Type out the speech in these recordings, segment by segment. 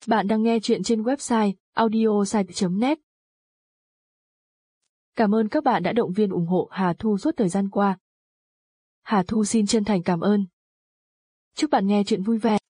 Bạn đang nghe chuyện trên website audiosite.net. Cảm ơn các bạn đã động viên ủng hộ Hà Thu suốt thời gian qua. Hà Thu xin chân thành cảm ơn. Chúc bạn nghe chuyện vui vẻ.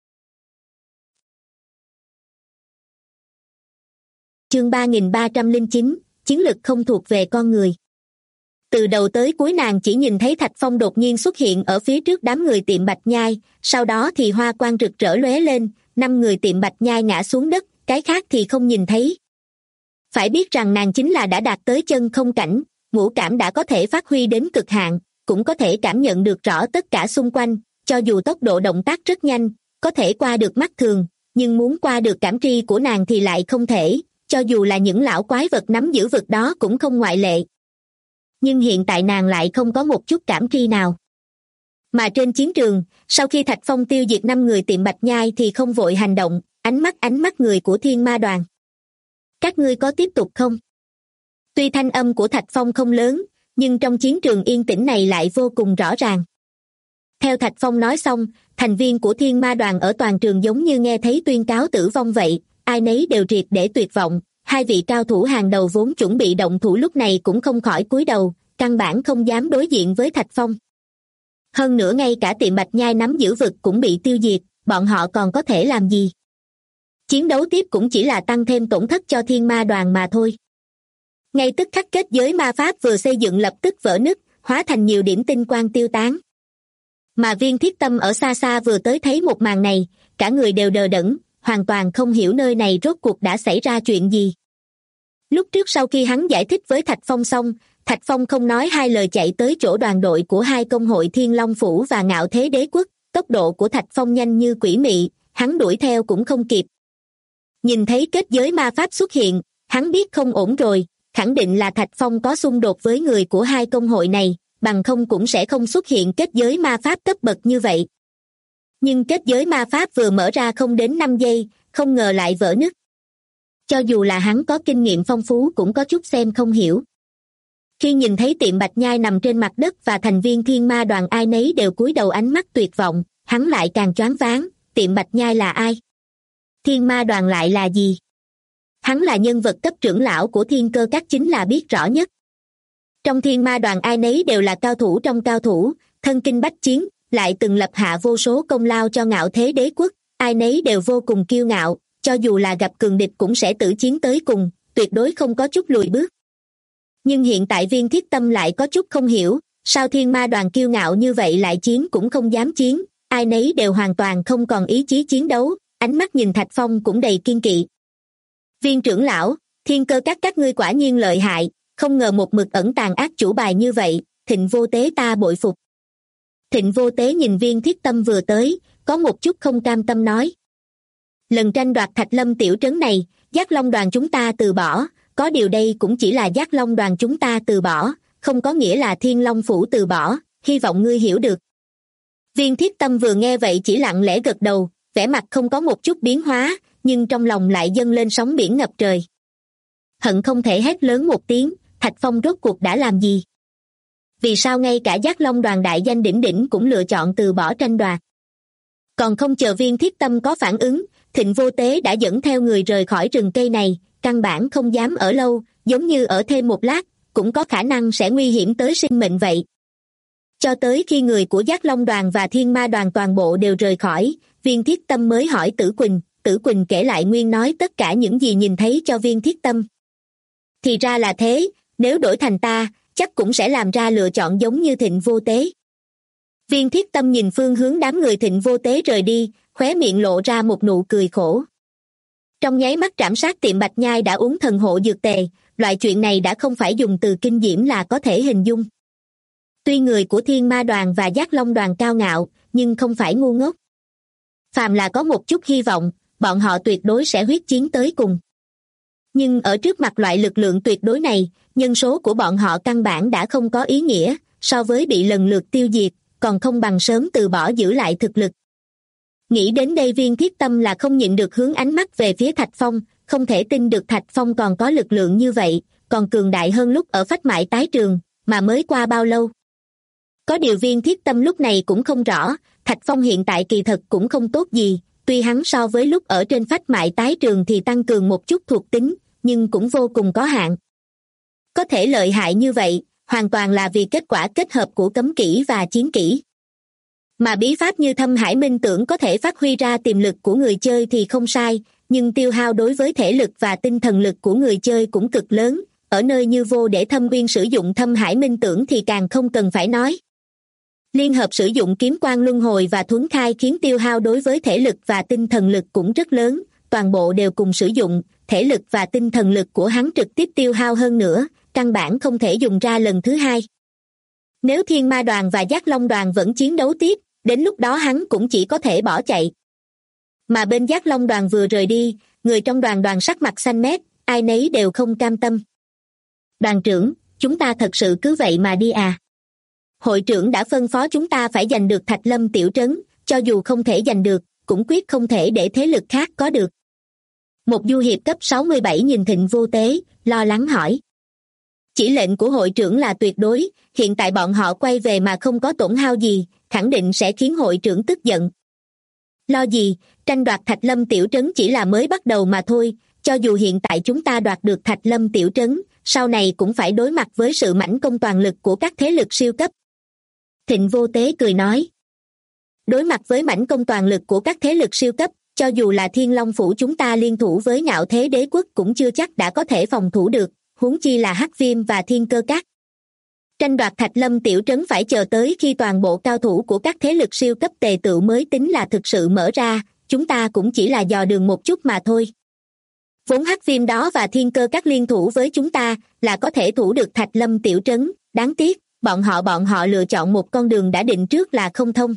Chương 3309, chiến lực không thuộc về con người. Từ đầu tới cuối nàng chỉ nhìn thấy Thạch Phong đột nhiên xuất hiện ở phía trước đám người tiệm Bạch Nhai, sau đó thì hoa quang rực rỡ lóe lên, 5 người tiệm Bạch Nhai ngã xuống đất, cái khác thì không nhìn thấy. Phải biết rằng nàng chính là đã đạt tới chân không cảnh, ngũ cảm đã có thể phát huy đến cực hạn, cũng có thể cảm nhận được rõ tất cả xung quanh, cho dù tốc độ động tác rất nhanh, có thể qua được mắt thường, nhưng muốn qua được cảm tri của nàng thì lại không thể, cho dù là những lão quái vật nắm giữ vực đó cũng không ngoại lệ. Nhưng hiện tại nàng lại không có một chút cảm tri nào. Mà trên chiến trường, sau khi Thạch Phong tiêu diệt 5 người tiệm Bạch Nhai thì không vội hành động, ánh mắt người của Thiên Ma Đoàn. Các ngươi có tiếp tục không? Tuy thanh âm của Thạch Phong không lớn, nhưng trong chiến trường yên tĩnh này lại vô cùng rõ ràng. Theo Thạch Phong nói xong, thành viên của Thiên Ma Đoàn ở toàn trường giống như nghe thấy tuyên cáo tử vong vậy, ai nấy đều triệt để tuyệt vọng. 2 vị cao thủ hàng đầu vốn chuẩn bị động thủ lúc này cũng không khỏi cúi đầu, căn bản không dám đối diện với Thạch Phong. Hơn nữa ngay cả tiệm Bạch Nhai nắm giữ vực cũng bị tiêu diệt, bọn họ còn có thể làm gì? Chiến đấu tiếp cũng chỉ là tăng thêm tổn thất cho Thiên Ma Đoàn mà thôi. Ngay tức khắc kết giới ma pháp vừa xây dựng lập tức vỡ nứt, hóa thành nhiều điểm tinh quang tiêu tán. Mà Viên Thiết Tâm ở xa xa vừa tới thấy một màn này, cả người đều đờ đẫn, hoàn toàn không hiểu nơi này rốt cuộc đã xảy ra chuyện gì. Lúc trước sau khi hắn giải thích với Thạch Phong xong, Thạch Phong không nói hai lời chạy tới chỗ đoàn đội của 2 công hội Thiên Long Phủ và Ngạo Thế Đế Quốc, tốc độ của Thạch Phong nhanh như quỷ mị, hắn đuổi theo cũng không kịp. Nhìn thấy kết giới ma pháp xuất hiện, hắn biết không ổn rồi, khẳng định là Thạch Phong có xung đột với người của 2 công hội này, bằng không cũng sẽ không xuất hiện kết giới ma pháp cấp bậc như vậy. Nhưng kết giới ma pháp vừa mở ra không đến 5 giây, không ngờ lại vỡ nứt. Cho dù là hắn có kinh nghiệm phong phú cũng có chút xem không hiểu. Khi nhìn thấy tiệm Bạch Nhai nằm trên mặt đất và thành viên Thiên Ma Đoàn ai nấy đều cúi đầu ánh mắt tuyệt vọng, hắn lại càng choáng váng, tiệm Bạch Nhai là ai? Thiên Ma Đoàn lại là gì? Hắn là nhân vật cấp trưởng lão của Thiên Cơ Các chính là biết rõ nhất. Trong Thiên Ma Đoàn ai nấy đều là cao thủ trong cao thủ, thân kinh bách chiến, lại từng lập hạ vô số công lao cho Ngạo Thế Đế Quốc, ai nấy đều vô cùng kiêu ngạo, cho dù là gặp cường địch cũng sẽ tử chiến tới cùng, tuyệt đối không có chút lùi bước. Nhưng hiện tại Viên Thiết Tâm lại có chút không hiểu, sao Thiên Ma Đoàn kiêu ngạo như vậy lại chiến cũng không dám chiến, ai nấy đều hoàn toàn không còn ý chí chiến đấu, ánh mắt nhìn Thạch Phong cũng đầy kiên kỵ. Viên trưởng lão, Thiên Cơ các ngươi quả nhiên lợi hại, không ngờ một mực ẩn tàng ác chủ bài như vậy, Thịnh Vô Tế ta bội phục. Thịnh Vô Tế nhìn Viên Thiết Tâm vừa tới, có một chút không cam tâm nói. Lần tranh đoạt Thạch Lâm tiểu trấn này, Giác Long Đoàn chúng ta từ bỏ, có điều đây cũng chỉ là Giác Long Đoàn chúng ta từ bỏ, không có nghĩa là Thiên Long Phủ từ bỏ, hy vọng ngươi hiểu được. Viên Thiết Tâm vừa nghe vậy chỉ lặng lẽ gật đầu, vẻ mặt không có một chút biến hóa, nhưng trong lòng lại dâng lên sóng biển ngập trời. Hận không thể hét lớn một tiếng, Thạch Phong rốt cuộc đã làm gì? Vì sao ngay cả Giác Long Đoàn đại danh đỉnh đỉnh cũng lựa chọn từ bỏ tranh đoạt? Còn không chờ Viên Thiết Tâm có phản ứng, Thịnh Vô Tế đã dẫn theo người rời khỏi rừng cây này, căn bản không dám ở lâu, giống như ở thêm một lát, cũng có khả năng sẽ nguy hiểm tới sinh mệnh vậy. Cho tới khi người của Giác Long Đoàn và Thiên Ma Đoàn toàn bộ đều rời khỏi, Viên Thiết Tâm mới hỏi Tử Quỳnh kể lại nguyên nói tất cả những gì nhìn thấy cho Viên Thiết Tâm. Thì ra là thế, nếu đổi thành ta, chắc cũng sẽ làm ra lựa chọn giống như Thịnh Vô Tế. Viên Thiết Tâm nhìn phương hướng đám người Thịnh Vô Tế rời đi, khóe miệng lộ ra một nụ cười khổ. Trong nháy mắt trảm sát tiệm Bạch Nhai đã uống thần hộ dược tề, loại chuyện này đã không phải dùng từ kinh diễm là có thể hình dung. Tuy người của Thiên Ma Đoàn và Giác Long Đoàn cao ngạo, nhưng không phải ngu ngốc. Phàm là có một chút hy vọng, bọn họ tuyệt đối sẽ huyết chiến tới cùng. Nhưng ở trước mặt loại lực lượng tuyệt đối này, nhân số của bọn họ căn bản đã không có ý nghĩa, so với bị lần lượt tiêu diệt, còn không bằng sớm từ bỏ giữ lại thực lực. Nghĩ đến đây Viên Thiết Tâm là không nhịn được hướng ánh mắt về phía Thạch Phong, không thể tin được Thạch Phong còn có lực lượng như vậy, còn cường đại hơn lúc ở Phách Mại Tái Trường, mà mới qua bao lâu. Có điều Viên Thiết Tâm lúc này cũng không rõ, Thạch Phong hiện tại kỳ thật cũng không tốt gì, tuy hắn so với lúc ở trên phách mại tái trường thì tăng cường một chút thuộc tính, nhưng cũng vô cùng có hạn. Có thể lợi hại như vậy, hoàn toàn là vì kết quả kết hợp của cấm kỹ và chiến kỹ. Mà bí pháp như Thâm Hải Minh Tưởng có thể phát huy ra tiềm lực của người chơi thì không sai, nhưng tiêu hao đối với thể lực và tinh thần lực của người chơi cũng cực lớn, ở nơi như Vô Để Thâm Uyên sử dụng Thâm Hải Minh Tưởng thì càng không cần phải nói. Liên hợp sử dụng kiếm quang luân hồi và thuấn khai khiến tiêu hao đối với thể lực và tinh thần lực cũng rất lớn, toàn bộ đều cùng sử dụng, thể lực và tinh thần lực của hắn trực tiếp tiêu hao hơn nữa, căn bản không thể dùng ra lần thứ hai. Nếu Thiên Ma Đoàn và Giác Long Đoàn vẫn chiến đấu tiếp, đến lúc đó hắn cũng chỉ có thể bỏ chạy. Mà bên Giác Long Đoàn vừa rời đi, người trong đoàn sắc mặt xanh mét, ai nấy đều không cam tâm. Đoàn trưởng, chúng ta thật sự cứ vậy mà đi à? Hội trưởng đã phân phó chúng ta phải giành được Thạch Lâm tiểu trấn, cho dù không thể giành được, cũng quyết không thể để thế lực khác có được. Một du hiệp cấp 67 nhìn Thịnh Vô Tế, lo lắng hỏi. Chỉ lệnh của hội trưởng là tuyệt đối, hiện tại bọn họ quay về mà không có tổn hao gì, khẳng định sẽ khiến hội trưởng tức giận. Lo gì, tranh đoạt Thạch Lâm tiểu trấn chỉ là mới bắt đầu mà thôi, cho dù hiện tại chúng ta đoạt được Thạch Lâm tiểu trấn, sau này cũng phải đối mặt với sự mãnh công toàn lực của các thế lực siêu cấp. Thịnh Vô Tế cười nói. Đối mặt với mãnh công toàn lực của các thế lực siêu cấp, cho dù là Thiên Long Phủ chúng ta liên thủ với Ngạo Thế Đế Quốc cũng chưa chắc đã có thể phòng thủ được, huống chi là Hắc Viêm và Thiên Cơ Các. Tranh đoạt Thạch Lâm tiểu trấn phải chờ tới khi toàn bộ cao thủ của các thế lực siêu cấp tề tựu mới tính là thực sự mở ra, chúng ta cũng chỉ là dò đường một chút mà thôi. Vốn Hắc Viêm đó và Thiên Cơ Các liên thủ với chúng ta là có thể thủ được Thạch Lâm tiểu trấn, đáng tiếc, bọn họ lựa chọn một con đường đã định trước là không thông.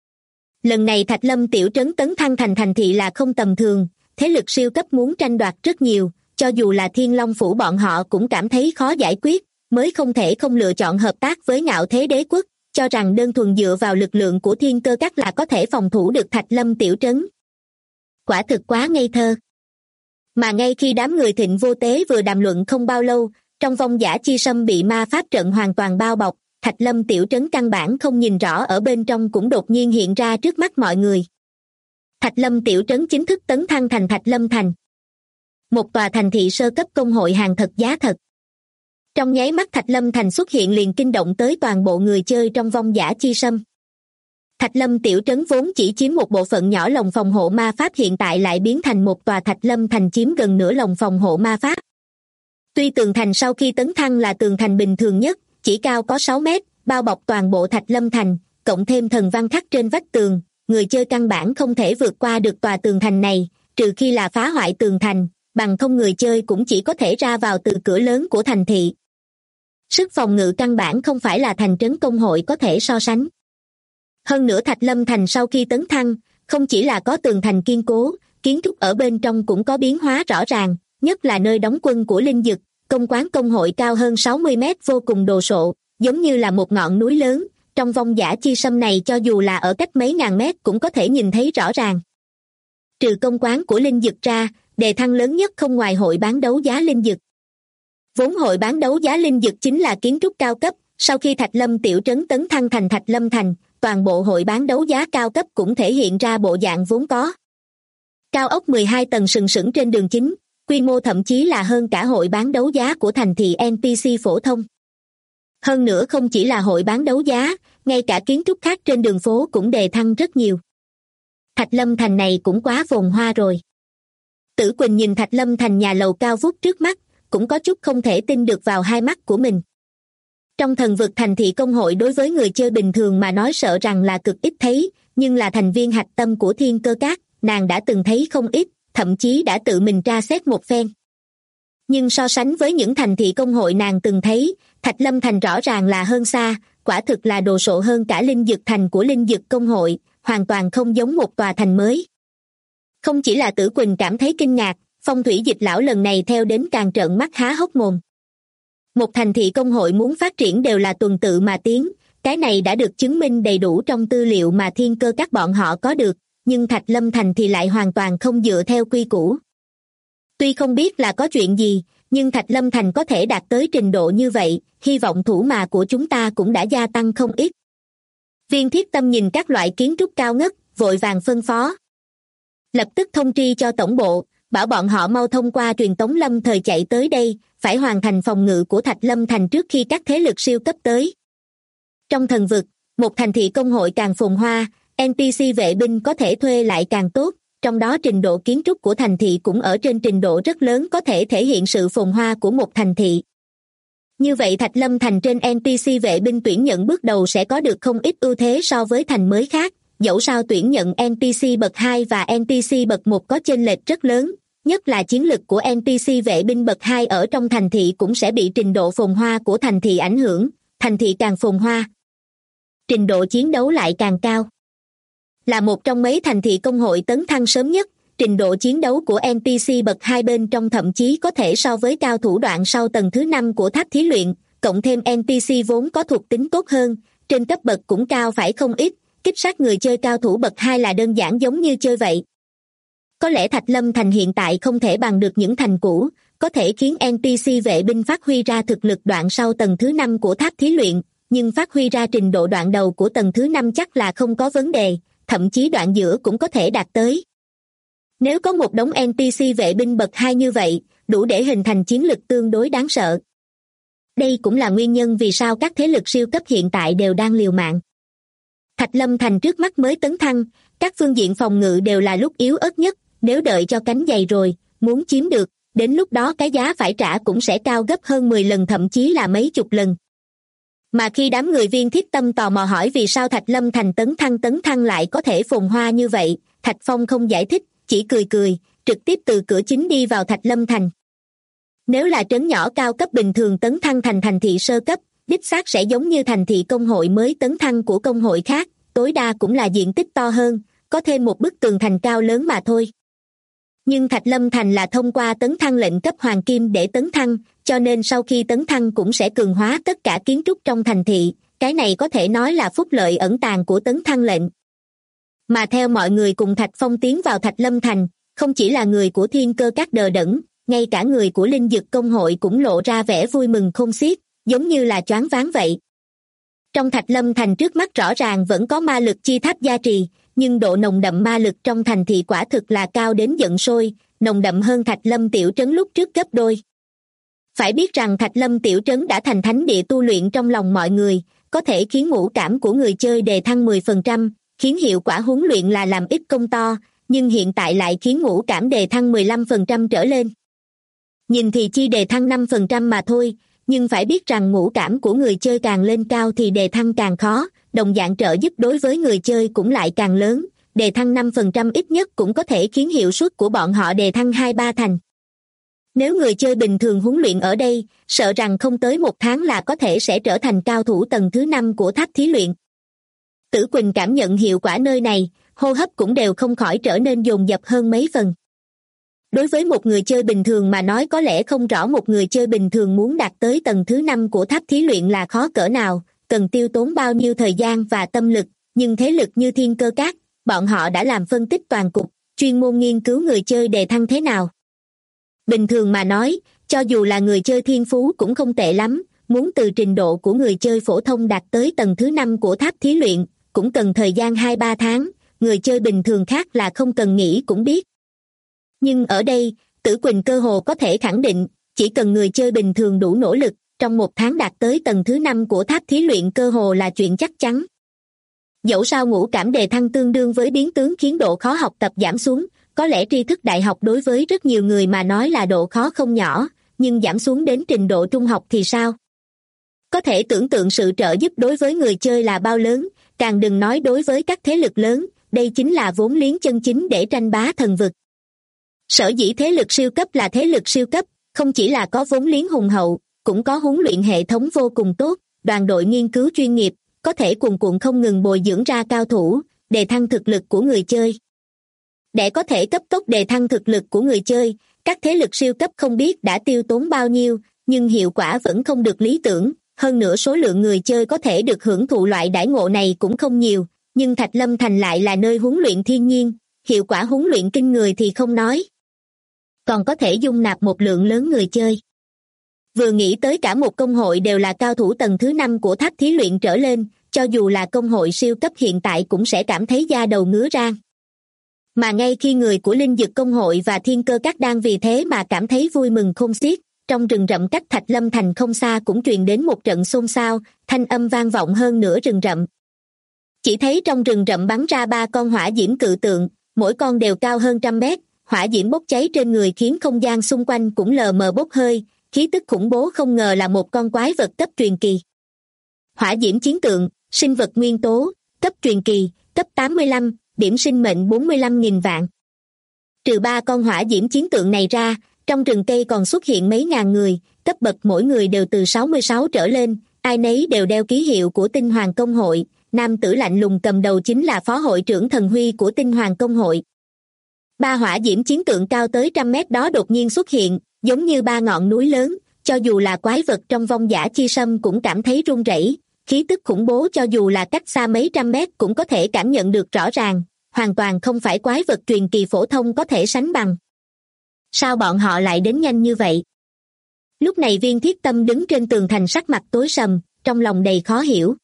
Lần này Thạch Lâm tiểu trấn tấn thăng thành thành thị là không tầm thường, thế lực siêu cấp muốn tranh đoạt rất nhiều, cho dù là Thiên Long Phủ bọn họ cũng cảm thấy khó giải quyết, mới không thể không lựa chọn hợp tác với Ngạo Thế Đế Quốc, cho rằng đơn thuần dựa vào lực lượng của Thiên Cơ Các là có thể phòng thủ được Thạch Lâm tiểu trấn. Quả thực quá ngây thơ. Mà ngay khi đám người Thịnh Vô Tế vừa đàm luận không bao lâu, trong vong giả chi sâm bị ma pháp trận hoàn toàn bao bọc, Thạch Lâm tiểu trấn căn bản không nhìn rõ ở bên trong cũng đột nhiên hiện ra trước mắt mọi người. Thạch Lâm tiểu trấn chính thức tấn thăng thành Thạch Lâm thành. Một tòa thành thị sơ cấp công hội hàng thật giá thật. Trong nháy mắt Thạch Lâm thành xuất hiện liền kinh động tới toàn bộ người chơi trong vong giả chi sâm. Thạch Lâm tiểu trấn vốn chỉ chiếm một bộ phận nhỏ lồng phòng hộ ma pháp hiện tại lại biến thành một tòa Thạch Lâm thành chiếm gần nửa lồng phòng hộ ma pháp. Tuy tường thành sau khi tấn thăng là tường thành bình thường nhất, chỉ cao có 6 mét, bao bọc toàn bộ Thạch Lâm thành, cộng thêm thần văn khắc trên vách tường, người chơi căn bản không thể vượt qua được tòa tường thành này, trừ khi là phá hoại tường thành, bằng không người chơi cũng chỉ có thể ra vào từ cửa lớn của thành thị. Sức phòng ngự căn bản không phải là thành trấn công hội có thể so sánh. Hơn nữa Thạch Lâm thành sau khi tấn thăng, không chỉ là có tường thành kiên cố, kiến trúc ở bên trong cũng có biến hóa rõ ràng, nhất là nơi đóng quân của Linh Dực, công quán công hội cao hơn 60 mét vô cùng đồ sộ, giống như là một ngọn núi lớn, trong vong giả chi sâm này cho dù là ở cách mấy ngàn mét cũng có thể nhìn thấy rõ ràng. Trừ công quán của Linh Dực ra, đề thăng lớn nhất không ngoài hội bán đấu giá Linh Dực. Vốn hội bán đấu giá Linh Dực chính là kiến trúc cao cấp, sau khi Thạch Lâm tiểu trấn tấn thăng thành Thạch Lâm thành, toàn bộ hội bán đấu giá cao cấp cũng thể hiện ra bộ dạng vốn có. Cao ốc 12 tầng sừng sững trên đường chính, quy mô thậm chí là hơn cả hội bán đấu giá của thành thị NPC phổ thông. Hơn nữa không chỉ là hội bán đấu giá, ngay cả kiến trúc khác trên đường phố cũng đề thăng rất nhiều. Thạch Lâm thành này cũng quá phồn hoa rồi. Tử Quỳnh nhìn Thạch Lâm thành nhà lầu cao vút trước mắt, cũng có chút không thể tin được vào hai mắt của mình. Trong thần vực thành thị công hội đối với người chơi bình thường mà nói sợ rằng là cực ít thấy, nhưng là thành viên hạch tâm của Thiên Cơ Các, nàng đã từng thấy không ít, thậm chí đã tự mình tra xét một phen. Nhưng so sánh với những thành thị công hội nàng từng thấy, Thạch Lâm thành rõ ràng là hơn xa, quả thực là đồ sộ hơn cả Linh Dực thành của Linh Dực công hội, hoàn toàn không giống một tòa thành mới. Không chỉ là Tử Quỳnh cảm thấy kinh ngạc, Phong Thủy Dịch lão lần này theo đến càng trợn mắt há hốc mồm. Một thành thị công hội muốn phát triển đều là tuần tự mà tiến, cái này đã được chứng minh đầy đủ trong tư liệu mà Thiên Cơ Các bọn họ có được, nhưng Thạch Lâm thành thì lại hoàn toàn không dựa theo quy củ. Tuy không biết là có chuyện gì, nhưng Thạch Lâm thành có thể đạt tới trình độ như vậy, hy vọng thủ mà của chúng ta cũng đã gia tăng không ít. Viên Thiết Tâm nhìn các loại kiến trúc cao ngất, vội vàng phân phó. Lập tức thông tri cho tổng bộ, bảo bọn họ mau thông qua truyền tống lâm thời chạy tới đây, phải hoàn thành phòng ngự của Thạch Lâm Thành trước khi các thế lực siêu cấp tới. Trong thần vực, một thành thị công hội càng phồn hoa, NPC vệ binh có thể thuê lại càng tốt, trong đó trình độ kiến trúc của thành thị cũng ở trên trình độ rất lớn có thể thể hiện sự phồn hoa của một thành thị. Như vậy Thạch Lâm Thành trên NPC vệ binh tuyển nhận bước đầu sẽ có được không ít ưu thế so với thành mới khác, dẫu sao tuyển nhận NPC bậc 2 và NPC bậc 1 có chênh lệch rất lớn, nhất là chiến lực của NPC vệ binh bậc 2 ở trong thành thị cũng sẽ bị trình độ phồn hoa của thành thị ảnh hưởng, thành thị càng phồn hoa, trình độ chiến đấu lại càng cao. Là một trong mấy thành thị công hội tấn thăng sớm nhất, trình độ chiến đấu của NPC bậc 2 bên trong thậm chí có thể so với cao thủ đoạn sau tầng thứ 5 của tháp thí luyện, cộng thêm NPC vốn có thuộc tính tốt hơn, trên cấp bậc cũng cao phải không ít, kích sát người chơi cao thủ bậc 2 là đơn giản giống như chơi vậy. Có lẽ Thạch Lâm Thành hiện tại không thể bằng được những thành cũ, có thể khiến NPC vệ binh phát huy ra thực lực đoạn sau tầng thứ 5 của tháp thí luyện, nhưng phát huy ra trình độ đoạn đầu của tầng thứ 5 chắc là không có vấn đề, thậm chí đoạn giữa cũng có thể đạt tới. Nếu có một đống NPC vệ binh bậc 2 như vậy, đủ để hình thành chiến lực tương đối đáng sợ. Đây cũng là nguyên nhân vì sao các thế lực siêu cấp hiện tại đều đang liều mạng. Thạch Lâm Thành trước mắt mới tấn thăng, các phương diện phòng ngự đều là lúc yếu ớt nhất, nếu đợi cho cánh dày rồi, muốn chiếm được, đến lúc đó cái giá phải trả cũng sẽ cao gấp hơn 10 lần thậm chí là mấy chục lần. Mà khi đám người Viên Thiết Tâm tò mò hỏi vì sao Thạch Lâm Thành tấn thăng lại có thể phồn hoa như vậy, Thạch Phong không giải thích, chỉ cười cười, trực tiếp từ cửa chính đi vào Thạch Lâm Thành. Nếu là trấn nhỏ cao cấp bình thường tấn thăng thành thành thị sơ cấp, đích xác sẽ giống như thành thị công hội mới tấn thăng của công hội khác, tối đa cũng là diện tích to hơn, có thêm một bức tường thành cao lớn mà thôi. Nhưng Thạch Lâm Thành là thông qua tấn thăng lệnh cấp hoàng kim để tấn thăng, cho nên sau khi tấn thăng cũng sẽ cường hóa tất cả kiến trúc trong thành thị, cái này có thể nói là phúc lợi ẩn tàng của tấn thăng lệnh. Mà theo mọi người cùng Thạch Phong tiến vào Thạch Lâm Thành, không chỉ là người của Thiên Cơ Các đờ đẫn, ngay cả người của Linh Dực Công hội cũng lộ ra vẻ vui mừng không xiết, giống như là choáng váng vậy. Trong Thạch Lâm Thành trước mắt rõ ràng vẫn có ma lực chi tháp gia trì, nhưng độ nồng đậm ma lực trong thành thị quả thực là cao đến giận sôi, nồng đậm hơn Thạch Lâm tiểu trấn lúc trước gấp đôi. Phải biết rằng Thạch Lâm tiểu trấn đã thành thánh địa tu luyện trong lòng mọi người, có thể khiến ngũ cảm của người chơi đề thăng 10%, khiến hiệu quả huấn luyện là làm ít công to, nhưng hiện tại lại khiến ngũ cảm đề thăng 15% trở lên. Nhìn thì chi đề thăng 5% mà thôi, nhưng phải biết rằng ngũ cảm của người chơi càng lên cao thì đề thăng càng khó, đồng dạng trợ giúp đối với người chơi cũng lại càng lớn, đề thăng 5% ít nhất cũng có thể khiến hiệu suất của bọn họ đề thăng 2-3 thành. Nếu người chơi bình thường huấn luyện ở đây, sợ rằng không tới 1 tháng là có thể sẽ trở thành cao thủ tầng thứ 5 của tháp thí luyện. Tử Quỳnh cảm nhận hiệu quả nơi này, hô hấp cũng đều không khỏi trở nên dồn dập hơn mấy phần. Đối với một người chơi bình thường mà nói có lẽ không rõ một người chơi bình thường muốn đạt tới tầng thứ 5 của tháp thí luyện là khó cỡ nào, cần tiêu tốn bao nhiêu thời gian và tâm lực, nhưng thế lực như Thiên Cơ Các, bọn họ đã làm phân tích toàn cục, chuyên môn nghiên cứu người chơi đề thăng thế nào. Bình thường mà nói, cho dù là người chơi thiên phú cũng không tệ lắm, muốn từ trình độ của người chơi phổ thông đạt tới tầng thứ 5 của tháp thí luyện, cũng cần thời gian 2-3 tháng, người chơi bình thường khác là không cần nghĩ cũng biết. Nhưng ở đây, Tử Quỳnh cơ hồ có thể khẳng định, chỉ cần người chơi bình thường đủ nỗ lực, trong 1 tháng đạt tới tầng thứ 5 của tháp thí luyện cơ hồ là chuyện chắc chắn. Dẫu sao ngũ cảm đề thăng tương đương với biến tướng khiến độ khó học tập giảm xuống, có lẽ tri thức đại học đối với rất nhiều người mà nói là độ khó không nhỏ, nhưng giảm xuống đến trình độ trung học thì sao? Có thể tưởng tượng sự trợ giúp đối với người chơi là bao lớn, càng đừng nói đối với các thế lực lớn, đây chính là vốn liếng chân chính để tranh bá thần vực. Sở dĩ thế lực siêu cấp là thế lực siêu cấp, không chỉ là có vốn liếng hùng hậu, cũng có huấn luyện hệ thống vô cùng tốt, đoàn đội nghiên cứu chuyên nghiệp, có thể cuồn cuộn không ngừng bồi dưỡng ra cao thủ, đề thăng thực lực của người chơi. Để có thể cấp tốc đề thăng thực lực của người chơi, các thế lực siêu cấp không biết đã tiêu tốn bao nhiêu, nhưng hiệu quả vẫn không được lý tưởng, hơn nữa số lượng người chơi có thể được hưởng thụ loại đãi ngộ này cũng không nhiều, nhưng Thạch Lâm Thành lại là nơi huấn luyện thiên nhiên, hiệu quả huấn luyện kinh người thì không nói, còn có thể dung nạp một lượng lớn người chơi. Vừa nghĩ tới cả một công hội đều là cao thủ tầng thứ 5 của tháp thí luyện trở lên, cho dù là công hội siêu cấp hiện tại cũng sẽ cảm thấy da đầu ngứa ran. Mà ngay khi người của Linh Dực Công hội và Thiên Cơ Các đang vì thế mà cảm thấy vui mừng khôn xiết, trong rừng rậm cách Thạch Lâm Thành không xa cũng truyền đến một trận xôn xao, thanh âm vang vọng hơn nửa rừng rậm. Chỉ thấy trong rừng rậm bắn ra 3 con hỏa diễm cự tượng, mỗi con đều cao hơn 100 mét, hỏa diễm bốc cháy trên người khiến không gian xung quanh cũng lờ mờ bốc hơi, khí tức khủng bố không ngờ là một con quái vật cấp truyền kỳ. Hỏa diễm chiến tượng, sinh vật nguyên tố, cấp truyền kỳ, cấp 85, điểm sinh mệnh 45.000 vạn. Trừ 3 con hỏa diễm chiến tượng này ra, trong rừng cây còn xuất hiện mấy ngàn người, cấp bậc mỗi người đều từ 66 trở lên, ai nấy đều đeo ký hiệu của Tinh Hoàng Công hội, nam tử lạnh lùng cầm đầu chính là phó hội trưởng Thần Huy của Tinh Hoàng Công hội. 3 hỏa diễm chiến tượng cao tới 100 mét đó đột nhiên xuất hiện, giống như 3 ngọn núi lớn, cho dù là quái vật trong vong dã chi sâm cũng cảm thấy run rẩy, khí tức khủng bố cho dù là cách xa mấy trăm mét cũng có thể cảm nhận được rõ ràng, hoàn toàn không phải quái vật truyền kỳ phổ thông có thể sánh bằng. Sao bọn họ lại đến nhanh như vậy? Lúc này Viên Thiết Tâm đứng trên tường thành sắc mặt tối sầm, trong lòng đầy khó hiểu.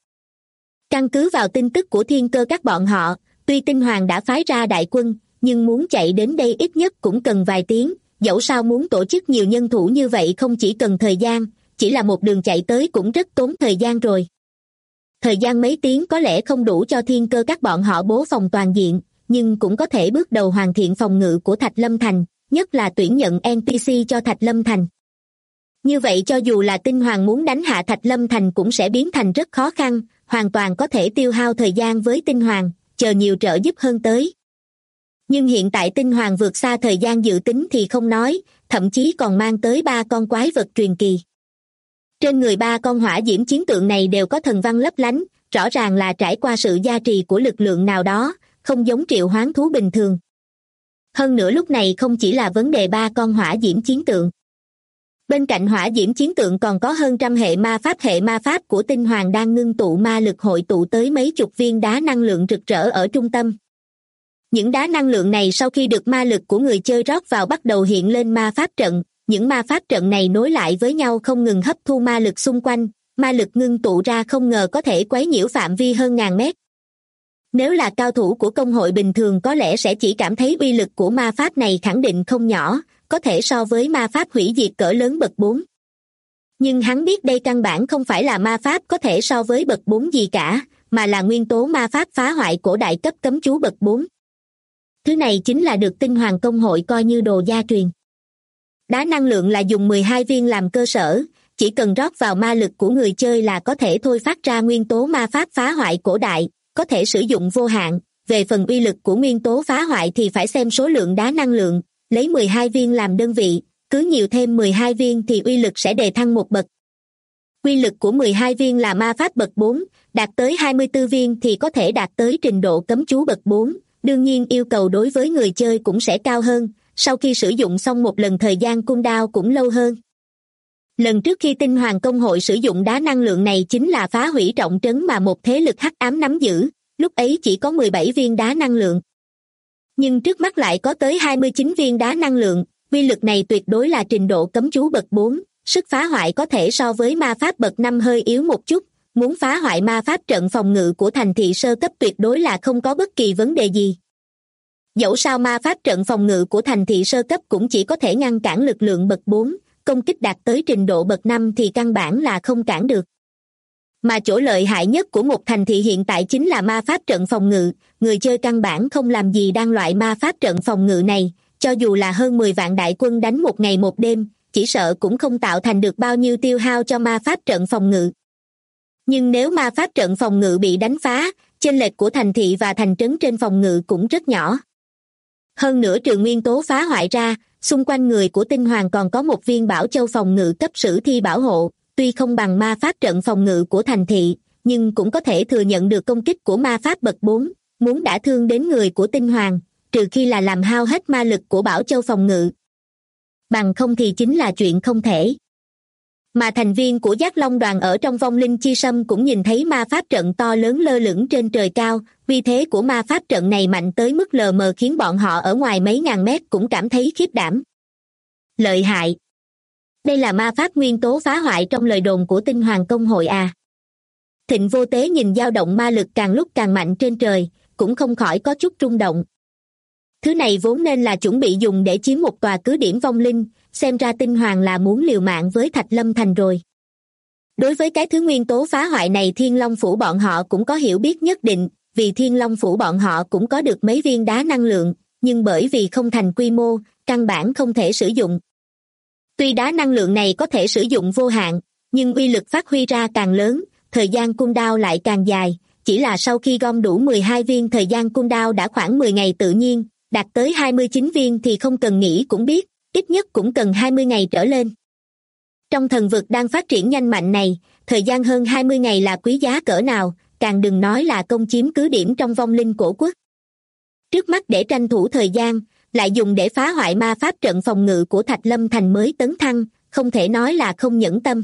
Căn cứ vào tin tức của Thiên Cơ Các bọn họ, tuy Tinh Hoàng đã phái ra đại quân, nhưng muốn chạy đến đây ít nhất cũng cần vài tiếng, dẫu sao muốn tổ chức nhiều nhân thủ như vậy không chỉ cần thời gian, chỉ là một đường chạy tới cũng rất tốn thời gian rồi. Thời gian mấy tiếng có lẽ không đủ cho Thiên Cơ Các bọn họ bố phòng toàn diện, nhưng cũng có thể bước đầu hoàn thiện phòng ngự của Thạch Lâm Thành, nhất là tuyển nhận NPC cho Thạch Lâm Thành. Như vậy cho dù là Tinh Hoàng muốn đánh hạ Thạch Lâm Thành cũng sẽ biến thành rất khó khăn, hoàn toàn có thể tiêu hao thời gian với Tinh Hoàng, chờ nhiều trợ giúp hơn tới. Nhưng hiện tại Tinh Hoàng vượt xa thời gian dự tính thì không nói, thậm chí còn mang tới 3 con quái vật truyền kỳ. Trên người 3 con hỏa diễm chiến tượng này đều có thần văn lấp lánh, rõ ràng là trải qua sự gia trì của lực lượng nào đó, không giống triệu hoán thú bình thường. Hơn nữa lúc này không chỉ là vấn đề 3 con hỏa diễm chiến tượng. Bên cạnh hỏa diễm chiến tượng còn có hơn 100 hệ ma pháp của Tinh Hoàng đang ngưng tụ ma lực hội tụ tới mấy chục viên đá năng lượng rực rỡ ở trung tâm. Những đá năng lượng này sau khi được ma lực của người chơi rót vào bắt đầu hiện lên ma pháp trận, những ma pháp trận này nối lại với nhau không ngừng hấp thu ma lực xung quanh, ma lực ngưng tụ ra không ngờ có thể quấy nhiễu phạm vi hơn ngàn mét. Nếu là cao thủ của công hội bình thường có lẽ sẽ chỉ cảm thấy uy lực của ma pháp này khẳng định không nhỏ, có thể so với ma pháp hủy diệt cỡ lớn bậc 4. Nhưng hắn biết đây căn bản không phải là ma pháp có thể so với bậc 4 gì cả, mà là nguyên tố ma pháp phá hoại cổ đại cấp cấm chú bậc 4. Thứ này chính là được Tinh Hoàng Công hội coi như đồ gia truyền. Đá năng lượng là dùng 12 viên làm cơ sở, chỉ cần rót vào ma lực của người chơi là có thể thôi phát ra nguyên tố ma pháp phá hoại cổ đại, có thể sử dụng vô hạn. Về phần uy lực của nguyên tố phá hoại thì phải xem số lượng đá năng lượng, lấy 12 viên làm đơn vị, cứ nhiều thêm 12 viên thì uy lực sẽ đề thăng một bậc. Uy lực của 12 viên là ma pháp bậc 4, đạt tới 24 viên thì có thể đạt tới trình độ cấm chú bậc 4, đương nhiên yêu cầu đối với người chơi cũng sẽ cao hơn, sau khi sử dụng xong một lần thời gian cooldown cũng lâu hơn. Lần trước khi Tinh Hoàng Công hội sử dụng đá năng lượng này chính là phá hủy trọng trấn mà một thế lực hắc ám nắm giữ, lúc ấy chỉ có 17 viên đá năng lượng. Nhưng trước mắt lại có tới 29 viên đá năng lượng, uy lực này tuyệt đối là trình độ cấm chú bậc 4, sức phá hoại có thể so với ma pháp bậc 5 hơi yếu một chút, muốn phá hoại ma pháp trận phòng ngự của thành thị sơ cấp tuyệt đối là không có bất kỳ vấn đề gì. Dẫu sao ma pháp trận phòng ngự của thành thị sơ cấp cũng chỉ có thể ngăn cản lực lượng bậc 4, công kích đạt tới trình độ bậc 5 thì căn bản là không cản được. Mà chỗ lợi hại nhất của một thành thị hiện tại chính là ma pháp trận phòng ngự, người chơi căn bản không làm gì đang loại ma pháp trận phòng ngự này, cho dù là hơn 10 vạn đại quân đánh một ngày một đêm, chỉ sợ cũng không tạo thành được bao nhiêu tiêu hao cho ma pháp trận phòng ngự. Nhưng nếu ma pháp trận phòng ngự bị đánh phá, chênh lệch của thành thị và thành trấn trên phòng ngự cũng rất nhỏ. Hơn nữa trừ nguyên tố phá hoại ra, xung quanh người của Tinh Hoàng còn có một viên bảo châu phòng ngự cấp sử thi bảo hộ, tuy không bằng ma pháp trận phòng ngự của thành thị, nhưng cũng có thể thừa nhận được công kích của ma pháp bậc 4, muốn đả thương đến người của Tinh Hoàng, trừ khi là làm hao hết ma lực của bảo châu phòng ngự. Bằng không thì chính là chuyện không thể. Mà thành viên của Giác Long đoàn ở trong vong linh chi sâm cũng nhìn thấy ma pháp trận to lớn lơ lửng trên trời cao, uy thế của ma pháp trận này mạnh tới mức lờ mờ khiến bọn họ ở ngoài mấy ngàn mét cũng cảm thấy khiếp đảm. Lợi hại! Đây là ma pháp nguyên tố phá hoại trong lời đồn của Tinh Hoàng Công hội à? Thịnh Vô Tế nhìn dao động ma lực càng lúc càng mạnh trên trời, cũng không khỏi có chút rung động. Thứ này vốn nên là chuẩn bị dùng để chiếm một tòa cứ điểm vong linh, xem ra Tinh Hoàng là muốn liều mạng với Thạch Lâm Thành rồi. Đối với cái thứ nguyên tố phá hoại này Thiên Long Phủ bọn họ cũng có hiểu biết nhất định, vì Thiên Long Phủ bọn họ cũng có được mấy viên đá năng lượng, nhưng bởi vì không thành quy mô, căn bản không thể sử dụng. Tuy đá năng lượng này có thể sử dụng vô hạn, nhưng uy lực phát huy ra càng lớn, thời gian cooldown lại càng dài, chỉ là sau khi gom đủ 12 viên thời gian cooldown đã khoảng 10 ngày tự nhiên, đạt tới 29 viên thì không cần nghĩ cũng biết, ít nhất cũng cần 20 ngày trở lên. Trong thần vực đang phát triển nhanh mạnh này, thời gian hơn 20 ngày là quý giá cỡ nào, càng đừng nói là công chiếm cứ điểm trong vong linh cổ quốc. Trước mắt để tranh thủ thời gian, lại dùng để phá hoại ma pháp trận phòng ngự của Thạch Lâm Thành mới tấn thăng, không thể nói là không nhẫn tâm.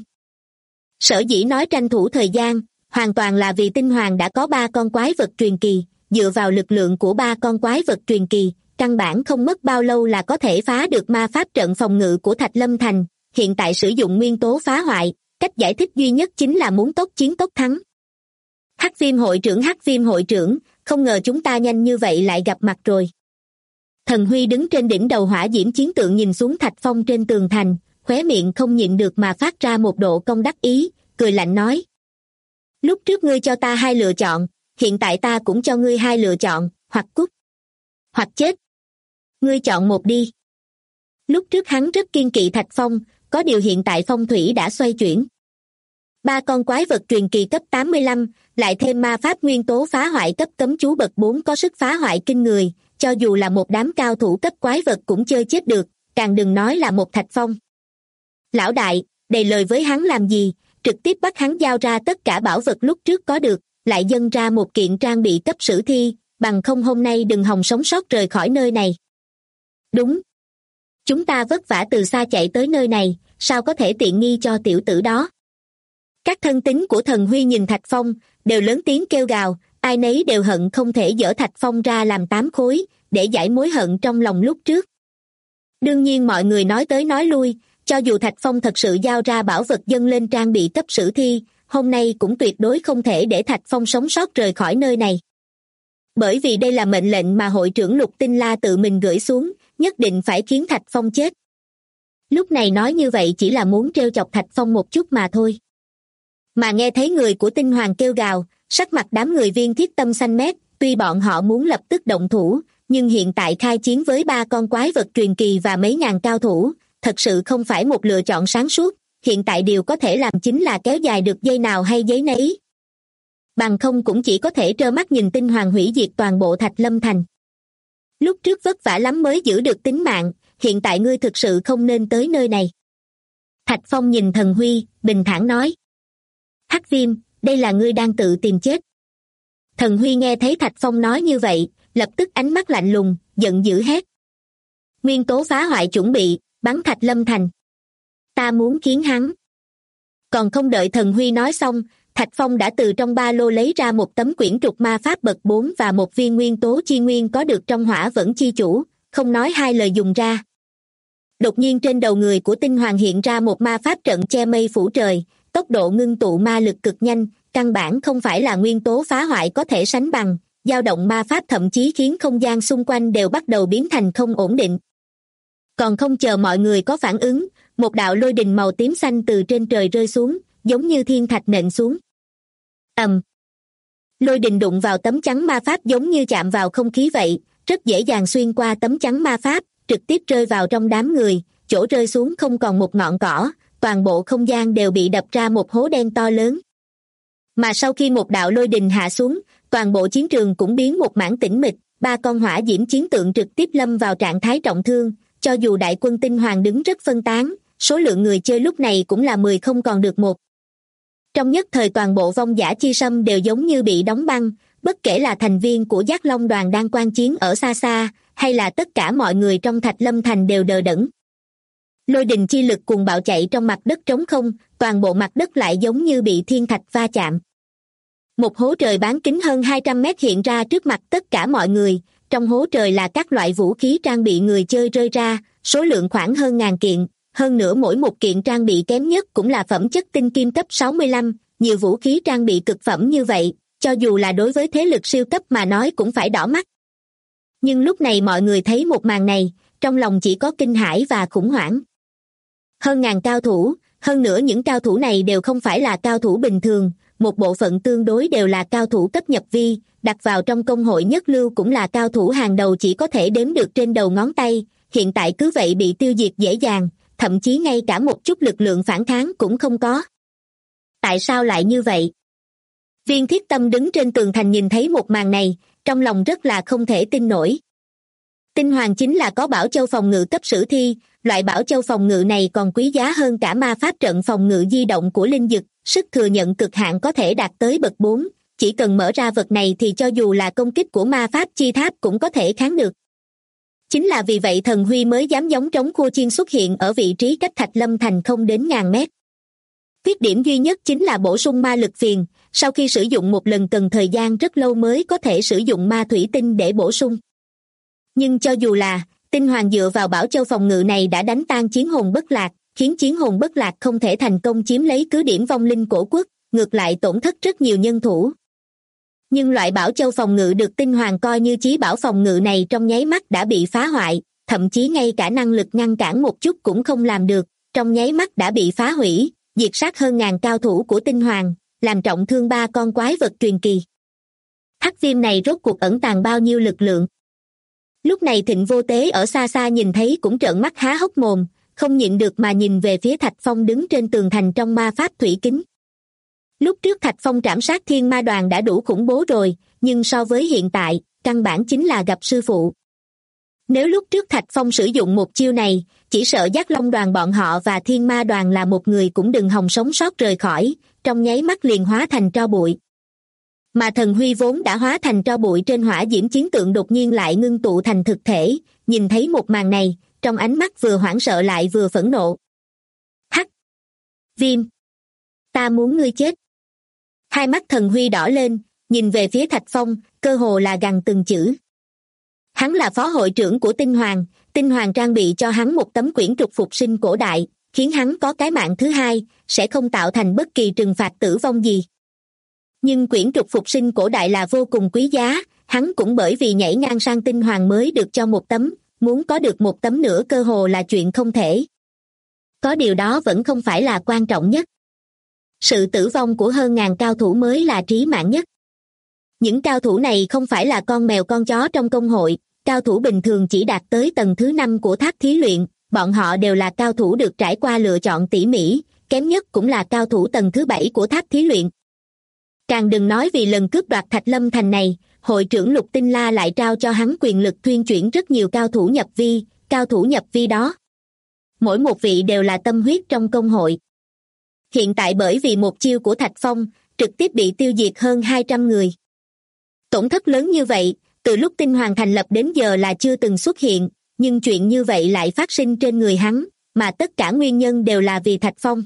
Sở dĩ nói tranh thủ thời gian, hoàn toàn là vì Tinh Hoàng đã có 3 con quái vật truyền kỳ, dựa vào lực lượng của 3 con quái vật truyền kỳ, căn bản không mất bao lâu là có thể phá được ma pháp trận phòng ngự của Thạch Lâm Thành. Hiện tại sử dụng nguyên tố phá hoại, cách giải thích duy nhất chính là muốn tốc chiến tốc thắng. Hắc Viêm hội trưởng, không ngờ chúng ta nhanh như vậy lại gặp mặt rồi. Thần Huy đứng trên đỉnh đầu hỏa diễm chiến tượng nhìn xuống Thạch Phong trên tường thành, khóe miệng không nhịn được mà phát ra một độ cong đắc ý, cười lạnh nói. Lúc trước ngươi cho ta 2 lựa chọn, hiện tại ta cũng cho ngươi 2 lựa chọn, hoặc cút, hoặc chết. Ngươi chọn một đi. Lúc trước hắn rất kiên kỵ Thạch Phong, có điều hiện tại phong thủy đã xoay chuyển. 3 con quái vật truyền kỳ cấp 85, lại thêm ma pháp nguyên tố phá hoại cấp cấm chú bậc 4 có sức phá hoại kinh người, cho dù là một đám cao thủ cấp quái vật cũng chơi chết được, càng đừng nói là một Thạch Phong. Lão đại, đầy lời với hắn làm gì, trực tiếp bắt hắn giao ra tất cả bảo vật lúc trước có được, lại dâng ra một kiện trang bị cấp sử thi, bằng không hôm nay đừng hòng sống sót rời khỏi nơi này. Đúng. Chúng ta vất vả từ xa chạy tới nơi này, sao có thể tiện nghi cho tiểu tử đó. Các thân tín của Thần Huy nhìn Thạch Phong, đều lớn tiếng kêu gào, ai nấy đều hận không thể giở Thạch Phong ra làm 8 khối, để giải mối hận trong lòng lúc trước. Đương nhiên mọi người nói tới nói lui, cho dù Thạch Phong thật sự giao ra bảo vật dâng lên trang bị cấp sử thi, hôm nay cũng tuyệt đối không thể để Thạch Phong sống sót rời khỏi nơi này. Bởi vì đây là mệnh lệnh mà hội trưởng Lục Tinh La tự mình gửi xuống, nhất định phải khiến Thạch Phong chết. Lúc này nói như vậy chỉ là muốn trêu chọc Thạch Phong một chút mà thôi. Mà nghe thấy người của Tinh Hoàng kêu gào, sắc mặt đám người Viên Thiết Tâm xanh mét, tuy bọn họ muốn lập tức động thủ, nhưng hiện tại khai chiến với 3 con quái vật truyền kỳ và mấy ngàn cao thủ, thật sự không phải một lựa chọn sáng suốt, hiện tại điều có thể làm chính là kéo dài được dây nào hay giấy nấy. Bằng không cũng chỉ có thể trơ mắt nhìn Tinh Hoàng hủy diệt toàn bộ Thạch Lâm Thành. Lúc trước vất vả lắm mới giữ được tính mạng, hiện tại ngươi thực sự không nên tới nơi này. Thạch Phong nhìn Thần Huy, bình thản nói. Hắc Viêm, đây là ngươi đang tự tìm chết. Thần Huy nghe thấy Thạch Phong nói như vậy, lập tức ánh mắt lạnh lùng, giận dữ hét. Nguyên tố phá hoại chuẩn bị, bắn Thạch Lâm Thành. Ta muốn khiến hắn. Còn không đợi Thần Huy nói xong, Thạch Phong đã từ trong ba lô lấy ra một tấm quyển trục ma pháp bậc 4 và một viên nguyên tố chi nguyên có được trong hỏa vẫn chi chủ, không nói hai lời dùng ra. Đột nhiên trên đầu người của Tinh Hoàng hiện ra một ma pháp trận che mây phủ trời, tốc độ ngưng tụ ma lực cực nhanh, căn bản không phải là nguyên tố phá hoại có thể sánh bằng, dao động ma pháp thậm chí khiến không gian xung quanh đều bắt đầu biến thành không ổn định. Còn không chờ mọi người có phản ứng, một đạo lôi đình màu tím xanh từ trên trời rơi xuống, giống như thiên thạch nện xuống. Ầm. Lôi đình đụng vào tấm chắn ma pháp giống như chạm vào không khí vậy, rất dễ dàng xuyên qua tấm chắn ma pháp, trực tiếp rơi vào trong đám người, chỗ rơi xuống không còn một ngọn cỏ, toàn bộ không gian đều bị đập ra một hố đen to lớn. Mà sau khi một đạo lôi đình hạ xuống, toàn bộ chiến trường cũng biến một mảng tĩnh mịch, 3 con hỏa diễm chiến tượng trực tiếp lâm vào trạng thái trọng thương, cho dù đại quân Tinh Hoàng đứng rất phân tán, số lượng người chơi lúc này cũng là 10 không còn được 1. Trong nhất thời toàn bộ vong giả chi sâm đều giống như bị đóng băng, bất kể là thành viên của Giác Long đoàn đang quan chiến ở xa xa, hay là tất cả mọi người trong Thạch Lâm Thành đều đờ đẫn. Lôi đình chi lực cuồng bạo chạy trong mặt đất trống không, toàn bộ mặt đất lại giống như bị thiên thạch va chạm. Một hố trời bán kính hơn 200 mét hiện ra trước mặt tất cả mọi người, trong hố trời là các loại vũ khí trang bị người chơi rơi ra, số lượng khoảng hơn 1000 kiện, hơn nữa mỗi một kiện trang bị kém nhất cũng là phẩm chất tinh kim cấp 65, nhiều vũ khí trang bị cực phẩm như vậy, cho dù là đối với thế lực siêu cấp mà nói cũng phải đỏ mắt. Nhưng lúc này mọi người thấy một màn này, trong lòng chỉ có kinh hãi và khủng hoảng. Hơn ngàn cao thủ, hơn nữa những cao thủ này đều không phải là cao thủ bình thường, một bộ phận tương đối đều là cao thủ cấp nhập vi, đặt vào trong công hội nhất lưu cũng là cao thủ hàng đầu chỉ có thể đếm được trên đầu ngón tay, hiện tại cứ vậy bị tiêu diệt dễ dàng, thậm chí ngay cả một chút lực lượng phản kháng cũng không có. Tại sao lại như vậy? Viên Thiết Tâm đứng trên tường thành nhìn thấy một màn này, trong lòng rất là không thể tin nổi. Tinh Hoàng chính là có bảo châu phòng ngự cấp sử thi, loại bảo châu phòng ngự này còn quý giá hơn cả ma pháp trận phòng ngự di động của linh dực, sức thừa nhận cực hạn có thể đạt tới bậc 4, chỉ cần mở ra vật này thì cho dù là công kích của ma pháp chi tháp cũng có thể kháng được. Chính là vì vậy Thần Huy mới dám giống trống khua chiên xuất hiện ở vị trí cách Thạch Lâm Thành không đến ngàn mét. Khuyết điểm duy nhất chính là bổ sung ma lực phiền, sau khi sử dụng một lần cần thời gian rất lâu mới có thể sử dụng ma thủy tinh để bổ sung. Nhưng cho dù là, Tinh Hoàng dựa vào bảo châu phòng ngự này đã đánh tan chiến hồn bất lạc, khiến chiến hồn bất lạc không thể thành công chiếm lấy cứ điểm vong linh cổ quốc, ngược lại tổn thất rất nhiều nhân thủ. Nhưng loại bảo châu phòng ngự được Tinh Hoàng coi như chí bảo phòng ngự này trong nháy mắt đã bị phá hoại, thậm chí ngay cả năng lực ngăn cản một chút cũng không làm được, trong nháy mắt đã bị phá hủy, diệt sát hơn ngàn cao thủ của Tinh Hoàng, làm trọng thương 3 con quái vật truyền kỳ. Hắc viêm này rốt cuộc ẩn tàng bao nhiêu lực lượng? Lúc này Thịnh Vô Tế ở xa xa nhìn thấy cũng trợn mắt há hốc mồm, không nhịn được mà nhìn về phía Thạch Phong đứng trên tường thành trong ma pháp thủy kính. Lúc trước Thạch Phong trảm sát thiên ma đoàn đã đủ khủng bố rồi, nhưng so với hiện tại, căn bản chính là gặp sư phụ. Nếu lúc trước Thạch Phong sử dụng một chiêu này, chỉ sợ Giác Long đoàn bọn họ và thiên ma đoàn là một người cũng đừng hòng sống sót rời khỏi, trong nháy mắt liền hóa thành tro bụi. Mà Thần Huy vốn đã hóa thành tro bụi trên hỏa diễm chiến tượng đột nhiên lại ngưng tụ thành thực thể, nhìn thấy một màn này, trong ánh mắt vừa hoảng sợ lại vừa phẫn nộ. Hắc! Viêm! Ta muốn ngươi chết! Hai mắt Thần Huy đỏ lên, nhìn về phía Thạch Phong, cơ hồ là gằn từng chữ. Hắn là phó hội trưởng của Tinh Hoàng trang bị cho hắn một tấm quyển trục phục sinh cổ đại, khiến hắn có cái mạng thứ hai, sẽ không tạo thành bất kỳ trừng phạt tử vong gì. Nhưng quyển trục phục sinh cổ đại là vô cùng quý giá, hắn cũng bởi vì nhảy ngang sang Tinh Hoàng mới được cho một tấm, muốn có được một tấm nữa cơ hồ là chuyện không thể. Có điều đó vẫn không phải là quan trọng nhất. Sự tử vong của hơn ngàn cao thủ mới là trí mạng nhất. Những cao thủ này không phải là con mèo con chó trong công hội, cao thủ bình thường chỉ đạt tới tầng thứ 5 của tháp thí luyện, bọn họ đều là cao thủ được trải qua lựa chọn tỉ mỉ, kém nhất cũng là cao thủ tầng thứ 7 của tháp thí luyện. Càng đừng nói vì lần cướp đoạt Thạch Lâm Thành này, hội trưởng Lục Tinh La lại trao cho hắn quyền lực thuyên chuyển rất nhiều cao thủ nhập vi đó. Mỗi một vị đều là tâm huyết trong công hội. Hiện tại bởi vì một chiêu của Thạch Phong, trực tiếp bị tiêu diệt hơn 200 người. Tổn thất lớn như vậy, từ lúc Tinh Hoàng thành lập đến giờ là chưa từng xuất hiện, nhưng chuyện như vậy lại phát sinh trên người hắn, mà tất cả nguyên nhân đều là vì Thạch Phong.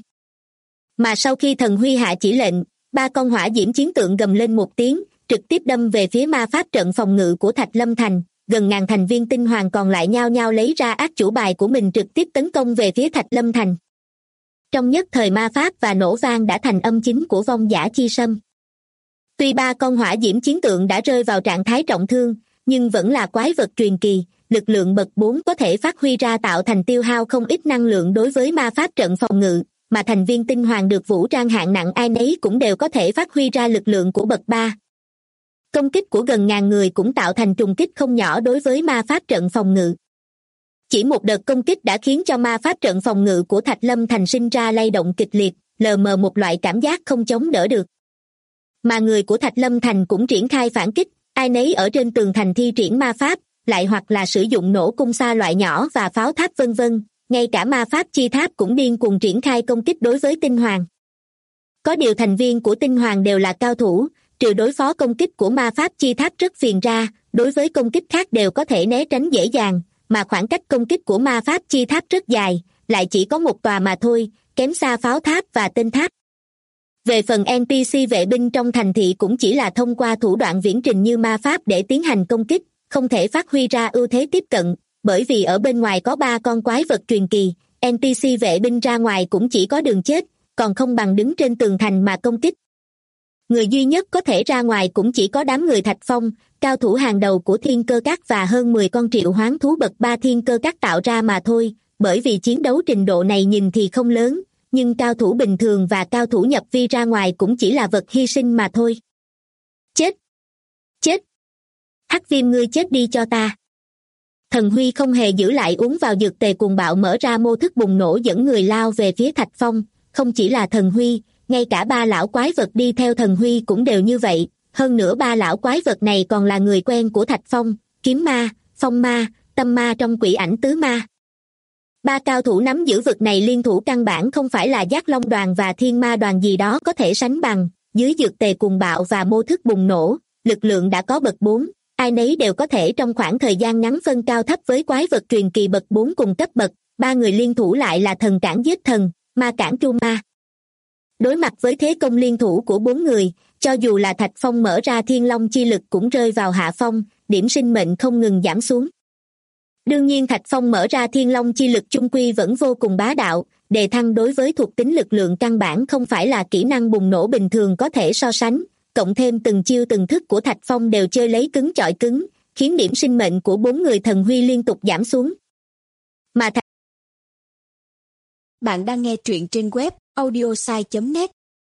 Mà sau khi Thần Huy hạ chỉ lệnh, 3 con hỏa diễm chiến tượng gầm lên một tiếng, trực tiếp đâm về phía ma pháp trận phòng ngự của Thạch Lâm Thành, gần ngàn thành viên Tinh Hoàng còn lại nhao nhao lấy ra ác chủ bài của mình trực tiếp tấn công về phía Thạch Lâm Thành. Trong nhất thời ma pháp và nổ vang đã thành âm chính của vong dã chi sâm. Tuy 3 con hỏa diễm chiến tượng đã rơi vào trạng thái trọng thương, nhưng vẫn là quái vật truyền kỳ, lực lượng bậc 4 có thể phát huy ra tạo thành tiêu hao không ít năng lượng đối với ma pháp trận phòng ngự, mà thành viên Tinh Hoàng được vũ trang hạng nặng ai nấy cũng đều có thể phát huy ra lực lượng của bậc 3. Công kích của gần ngàn người cũng tạo thành trùng kích không nhỏ đối với ma pháp trận phòng ngự. Chỉ một đợt công kích đã khiến cho ma pháp trận phòng ngự của Thạch Lâm Thành sinh ra lay động kịch liệt, lờ mờ một loại cảm giác không chống đỡ được. Mà người của Thạch Lâm Thành cũng triển khai phản kích, ai nấy ở trên tường thành thi triển ma pháp, lại hoặc là sử dụng nổ cung xa loại nhỏ và pháo tháp vân vân, ngay cả ma pháp chi tháp cũng điên cuồng triển khai công kích đối với Tinh Hoàng. Có điều thành viên của Tinh Hoàng đều là cao thủ, trừ đối phó công kích của ma pháp chi tháp rất phiền ra, đối với công kích khác đều có thể né tránh dễ dàng, mà khoảng cách công kích của ma pháp chi tháp rất dài, lại chỉ có một tòa mà thôi, kém xa pháo tháp và tên tháp. Về phần NPC vệ binh trong thành thị cũng chỉ là thông qua thủ đoạn viễn trình như ma pháp để tiến hành công kích, không thể phát huy ra ưu thế tiếp cận, bởi vì ở bên ngoài có 3 con quái vật truyền kỳ, NPC vệ binh ra ngoài cũng chỉ có đường chết, còn không bằng đứng trên tường thành mà công kích. Người duy nhất có thể ra ngoài cũng chỉ có đám người Thạch Phong, cao thủ hàng đầu của thiên cơ các và hơn 10 con triệu hoán thú bậc 3 thiên cơ các tạo ra mà thôi, bởi vì chiến đấu trình độ này nhìn thì không lớn, nhưng cao thủ bình thường và cao thủ nhập vi ra ngoài cũng chỉ là vật hy sinh mà thôi. Chết! Chết! Hắc Viêm, ngươi chết đi cho ta! Thần Huy không hề giữ lại, uống vào dược tề cuồng bạo, mở ra mô thức bùng nổ dẫn người lao về phía Thạch Phong. Không chỉ là Thần Huy, ngay cả ba lão quái vật đi theo Thần Huy cũng đều như vậy. Hơn nữa ba lão quái vật này còn là người quen của Thạch Phong: Kiếm Ma, Phong Ma, Tâm Ma trong Quỷ Ảnh Tứ Ma. Ba cao thủ nắm giữ vực này liên thủ căn bản không phải là Giác Long đoàn và Thiên Ma đoàn gì đó có thể sánh bằng. Dưới dược tề cuồng bạo và mô thức bùng nổ, lực lượng đã có bậc 4, ai nấy đều có thể trong khoảng thời gian ngắn phân cao thấp với quái vật truyền kỳ bậc 4 cùng cấp bậc. Ba người liên thủ lại là thần cản giết thần, ma cản tru ma. Đối mặt với thế công liên thủ của 4 người, cho dù là Thạch Phong mở ra Thiên Long chi lực cũng rơi vào hạ phong, điểm sinh mệnh không ngừng giảm xuống. Đương nhiên Thạch Phong mở ra Thiên Long chi lực chung quy vẫn vô cùng bá đạo, đề thăng đối với thuộc tính lực lượng căn bản không phải là kỹ năng bùng nổ bình thường có thể so sánh, cộng thêm từng chiêu từng thức của Thạch Phong đều chơi lấy cứng chọi cứng, khiến điểm sinh mệnh của 4 người Thần Huy liên tục giảm xuống. Mà Bạn đang nghe truyện trên web audiosai.net.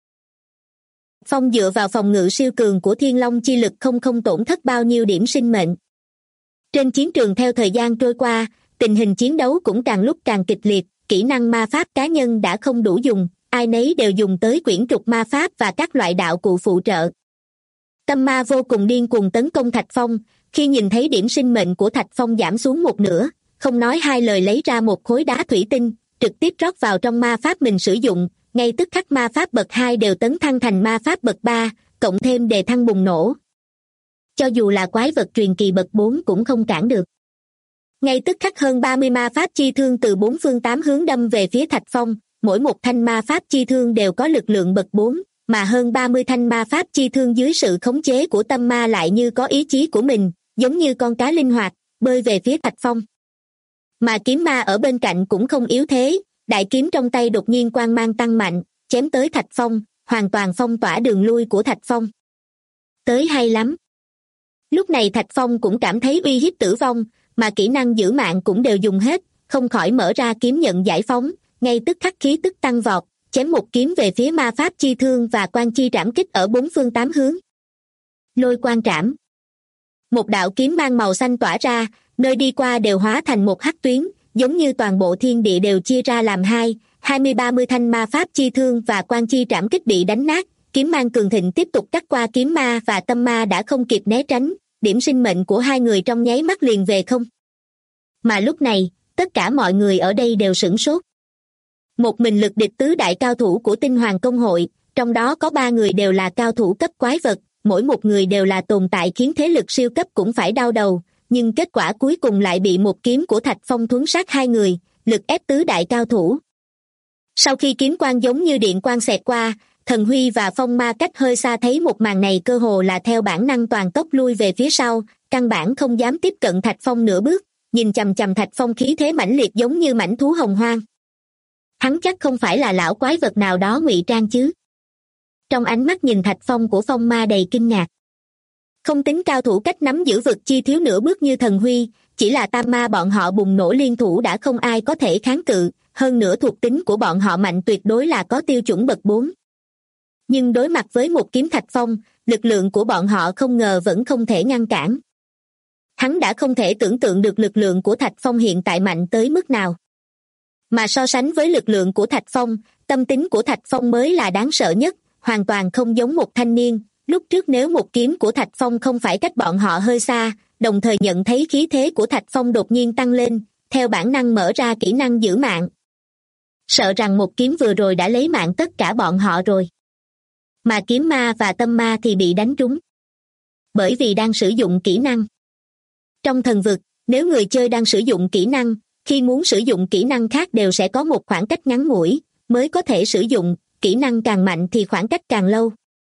Phong dựa vào phòng ngự siêu cường của Thiên Long chi lực không tổn thất bao nhiêu điểm sinh mệnh. Trên chiến trường theo thời gian trôi qua, tình hình chiến đấu cũng càng lúc càng kịch liệt, kỹ năng ma pháp cá nhân đã không đủ dùng, ai nấy đều dùng tới quyển trục ma pháp và các loại đạo cụ phụ trợ. Tâm Ma vô cùng điên cuồng tấn công Thạch Phong, khi nhìn thấy điểm sinh mệnh của Thạch Phong giảm xuống một nửa, không nói hai lời lấy ra một khối đá thủy tinh, trực tiếp rót vào trong ma pháp mình sử dụng, ngay tức khắc ma pháp bậc 2 đều tấn thăng thành ma pháp bậc 3, cộng thêm đề thăng bùng nổ. Cho dù là quái vật truyền kỳ bậc 4 cũng không cản được. Ngay tức khắc hơn 30 ma pháp chi thương từ 4 phương 8 hướng đâm về phía Thạch Phong, mỗi một thanh ma pháp chi thương đều có lực lượng bậc 4, mà hơn 30 thanh ma pháp chi thương dưới sự khống chế của Tâm Ma lại như có ý chí của mình, giống như con cá linh hoạt, bơi về phía Thạch Phong. Mà Kiếm Ma ở bên cạnh cũng không yếu thế, đại kiếm trong tay đột nhiên quang mang tăng mạnh, chém tới Thạch Phong, hoàn toàn phong tỏa đường lui của Thạch Phong. Tới hay lắm. Lúc này Thạch Phong cũng cảm thấy uy hiếp tử vong, mà kỹ năng giữ mạng cũng đều dùng hết, không khỏi mở ra kiếm nhận giải phóng, ngay tức khắc khí tức tăng vọt, chém một kiếm về phía ma pháp chi thương và quan chi trảm kích ở 4 phương 8 hướng. Lôi quan trảm. Một đạo kiếm mang màu xanh tỏa ra, nơi đi qua đều hóa thành một hắc tuyến, giống như toàn bộ thiên địa đều chia ra làm hai, 20-30 thanh ma pháp chi thương và quan chi trảm kích bị đánh nát, kiếm mang cường thịnh tiếp tục cắt qua Kiếm Ma và Tâm Ma đã không kịp né tránh, điểm sinh mệnh của hai người trong nháy mắt liền về không. Mà lúc này, tất cả mọi người ở đây đều sửng sốt. Một mình lực địch tứ đại cao thủ của Tinh Hoàng Công hội, trong đó có 3 người đều là cao thủ cấp quái vật, mỗi một người đều là tồn tại khiến thế lực siêu cấp cũng phải đau đầu, nhưng kết quả cuối cùng lại bị một kiếm của Thạch Phong thuấn sát hai người, lực ép tứ đại cao thủ. Sau khi kiếm quang giống như điện quang xẹt qua, Thần Huy và Phong Ma cách hơi xa thấy một màn này cơ hồ là theo bản năng toàn tốc lui về phía sau, căn bản không dám tiếp cận Thạch Phong nửa bước, nhìn chằm chằm Thạch Phong khí thế mãnh liệt giống như mãnh thú hồng hoang. Hắn chắc không phải là lão quái vật nào đó ngụy trang chứ? Trong ánh mắt nhìn Thạch Phong của Phong Ma đầy kinh ngạc. Không tính cao thủ cách nắm giữ vực chi thiếu nửa bước như Thần Huy, chỉ là Tam Ma bọn họ bùng nổ liên thủ đã không ai có thể kháng cự, hơn nữa thuộc tính của bọn họ mạnh tuyệt đối là có tiêu chuẩn bậc 4. Nhưng đối mặt với một kiếm Thạch Phong, lực lượng của bọn họ không ngờ vẫn không thể ngăn cản. Hắn đã không thể tưởng tượng được lực lượng của Thạch Phong hiện tại mạnh tới mức nào. Mà so sánh với lực lượng của Thạch Phong, tâm tính của Thạch Phong mới là đáng sợ nhất, hoàn toàn không giống một thanh niên. Lúc trước nếu một kiếm của Thạch Phong không phải cách bọn họ hơi xa, đồng thời nhận thấy khí thế của Thạch Phong đột nhiên tăng lên, theo bản năng mở ra kỹ năng giữ mạng. Sợ rằng một kiếm vừa rồi đã lấy mạng tất cả bọn họ rồi. Mà Kiếm Ma và Tâm Ma thì bị đánh trúng. Bởi vì đang sử dụng kỹ năng. Trong thần vực, nếu người chơi đang sử dụng kỹ năng, khi muốn sử dụng kỹ năng khác đều sẽ có một khoảng cách ngắn ngủi, mới có thể sử dụng, kỹ năng càng mạnh thì khoảng cách càng lâu.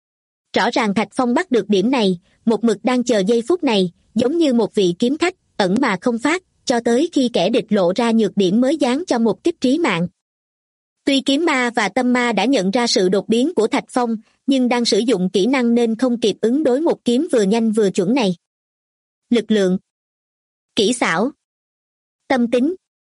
Rõ ràng Thạch Phong bắt được điểm này, một mực đang chờ giây phút này, giống như một vị kiếm khách, ẩn mà không phát, cho tới khi kẻ địch lộ ra nhược điểm mới giáng cho một kích trí mạng. Tuy Kiếm Ma và Tâm Ma đã nhận ra sự đột biến của Thạch Phong, nhưng đang sử dụng kỹ năng nên không kịp ứng đối một kiếm vừa nhanh vừa chuẩn này. lực lượng, kỹ xảo, tâm tính.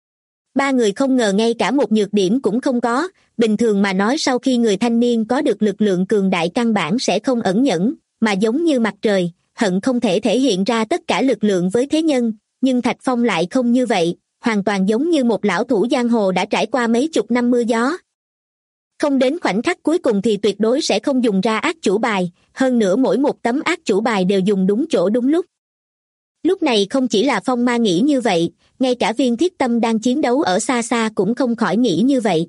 Ba người không ngờ ngay cả một nhược điểm cũng không có. Bình thường mà nói sau khi người thanh niên có được lực lượng cường đại căn bản sẽ không ẩn nhẫn, mà giống như mặt trời, hận không thể thể hiện ra tất cả lực lượng với thế nhân, nhưng Thạch Phong lại không như vậy, hoàn toàn giống như một lão thủ giang hồ đã trải qua mấy chục năm mưa gió. Không đến khoảnh khắc cuối cùng thì tuyệt đối sẽ không dùng ra ác chủ bài, hơn nữa mỗi một tấm ác chủ bài đều dùng đúng chỗ đúng lúc. Lúc này không chỉ là Phong Ma nghĩ như vậy, ngay cả Viên Thiết Tâm đang chiến đấu ở xa xa cũng không khỏi nghĩ như vậy.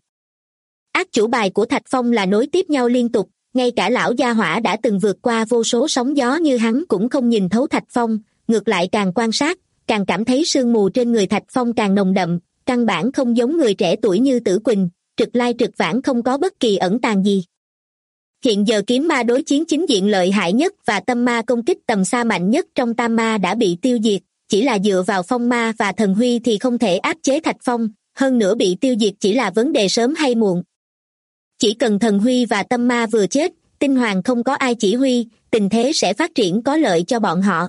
Ác chủ bài của Thạch Phong là nối tiếp nhau liên tục, ngay cả lão gia hỏa đã từng vượt qua vô số sóng gió như hắn cũng không nhìn thấu Thạch Phong, ngược lại càng quan sát, càng cảm thấy sương mù trên người Thạch Phong càng nồng đậm, căn bản không giống người trẻ tuổi như Tử Quỳnh, trực lai trực vãng không có bất kỳ ẩn tàng gì. Hiện giờ kiếm ma đối chiến chính diện lợi hại nhất và tâm ma công kích tầm xa mạnh nhất trong tam ma đã bị tiêu diệt, chỉ là dựa vào phong ma và thần huy thì không thể áp chế Thạch Phong, hơn nữa bị tiêu diệt chỉ là vấn đề sớm hay muộn. Chỉ cần thần huy và tâm ma vừa chết, tinh hoàng không có ai chỉ huy, tình thế sẽ phát triển có lợi cho bọn họ.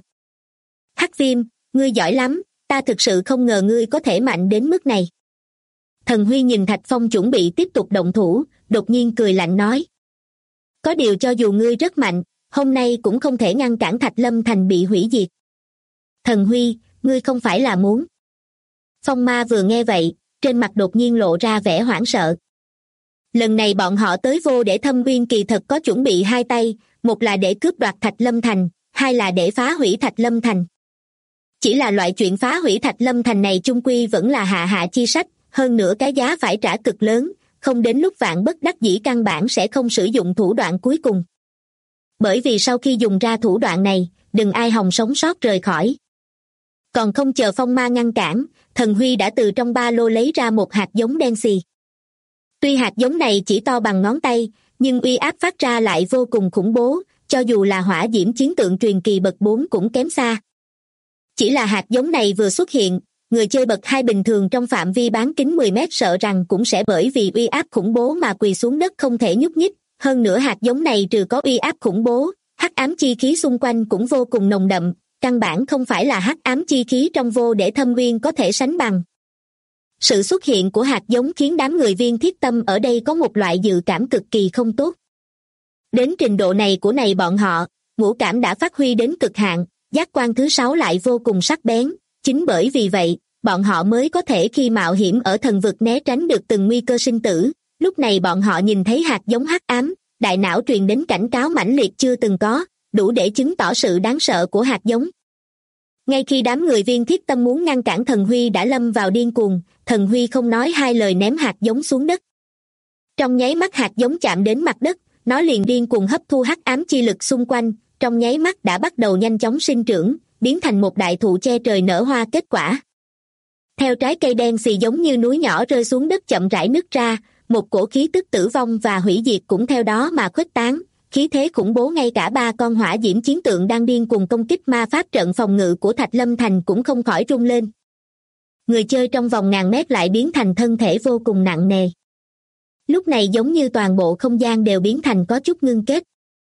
Hắc Viêm, ngươi giỏi lắm, ta thực sự không ngờ ngươi có thể mạnh đến mức này. Thần huy nhìn Thạch Phong chuẩn bị tiếp tục động thủ, đột nhiên cười lạnh nói. Có điều cho dù ngươi rất mạnh, hôm nay cũng không thể ngăn cản Thạch Lâm Thành bị hủy diệt. Thần huy, ngươi không phải là muốn. Phong ma vừa nghe vậy, trên mặt đột nhiên lộ ra vẻ hoảng sợ. Lần này bọn họ tới Vô Để Thâm Uyên kỳ thật có chuẩn bị hai tay, một là để cướp đoạt Thạch Lâm Thành, hai là để phá hủy Thạch Lâm Thành. Chỉ là loại chuyện phá hủy Thạch Lâm Thành này chung quy vẫn là hạ hạ chi sách, hơn nữa cái giá phải trả cực lớn, không đến lúc vạn bất đắc dĩ căn bản sẽ không sử dụng thủ đoạn cuối cùng. Bởi vì sau khi dùng ra thủ đoạn này, đừng ai hòng sống sót rời khỏi. Còn không chờ phong ma ngăn cản, thần huy đã từ trong ba lô lấy ra một hạt giống đen xì. Tuy hạt giống này chỉ to bằng ngón tay, nhưng uy áp phát ra lại vô cùng khủng bố, cho dù là hỏa diễm chiến tượng truyền kỳ bậc 4 cũng kém xa. Chỉ là hạt giống này vừa xuất hiện, người chơi bậc 2 bình thường trong phạm vi bán kính 10 mét sợ rằng cũng sẽ bởi vì uy áp khủng bố mà quỳ xuống đất không thể nhúc nhích. Hơn nữa hạt giống này trừ có uy áp khủng bố, hắc ám chi khí xung quanh cũng vô cùng nồng đậm, căn bản không phải là hắc ám chi khí trong Vô Để Thâm Uyên có thể sánh bằng. Sự xuất hiện của hạt giống khiến đám người Viên Thiết Tâm ở đây có một loại dự cảm cực kỳ không tốt. Đến trình độ này của bọn họ, ngũ cảm đã phát huy đến cực hạn, giác quan thứ 6 lại vô cùng sắc bén, chính bởi vì vậy, bọn họ mới có thể khi mạo hiểm ở thần vực né tránh được từng nguy cơ sinh tử. Lúc này bọn họ nhìn thấy hạt giống hắc ám, đại não truyền đến cảnh cáo mãnh liệt chưa từng có, đủ để chứng tỏ sự đáng sợ của hạt giống. Ngay khi đám người Viên Thiết Tâm muốn ngăn cản thần huy đã lâm vào điên cuồng, thần huy không nói hai lời ném hạt giống xuống đất. Trong nháy mắt hạt giống chạm đến mặt đất, nó liền điên cuồng hấp thu hắc ám chi lực xung quanh, trong nháy mắt đã bắt đầu nhanh chóng sinh trưởng, biến thành một đại thụ che trời nở hoa kết quả. Theo trái cây đen xì giống như núi nhỏ rơi xuống đất chậm rãi nứt ra, một cổ khí tức tử vong và hủy diệt cũng theo đó mà khuếch tán, khí thế khủng bố ngay cả 3 con hỏa diễm chiến tượng đang điên cuồng công kích ma pháp trận phòng ngự của Thạch Lâm Thành cũng không khỏi rung lên. Người chơi trong vòng ngàn mét lại biến thành thân thể vô cùng nặng nề. Lúc này giống như toàn bộ không gian đều biến thành có chút ngưng kết.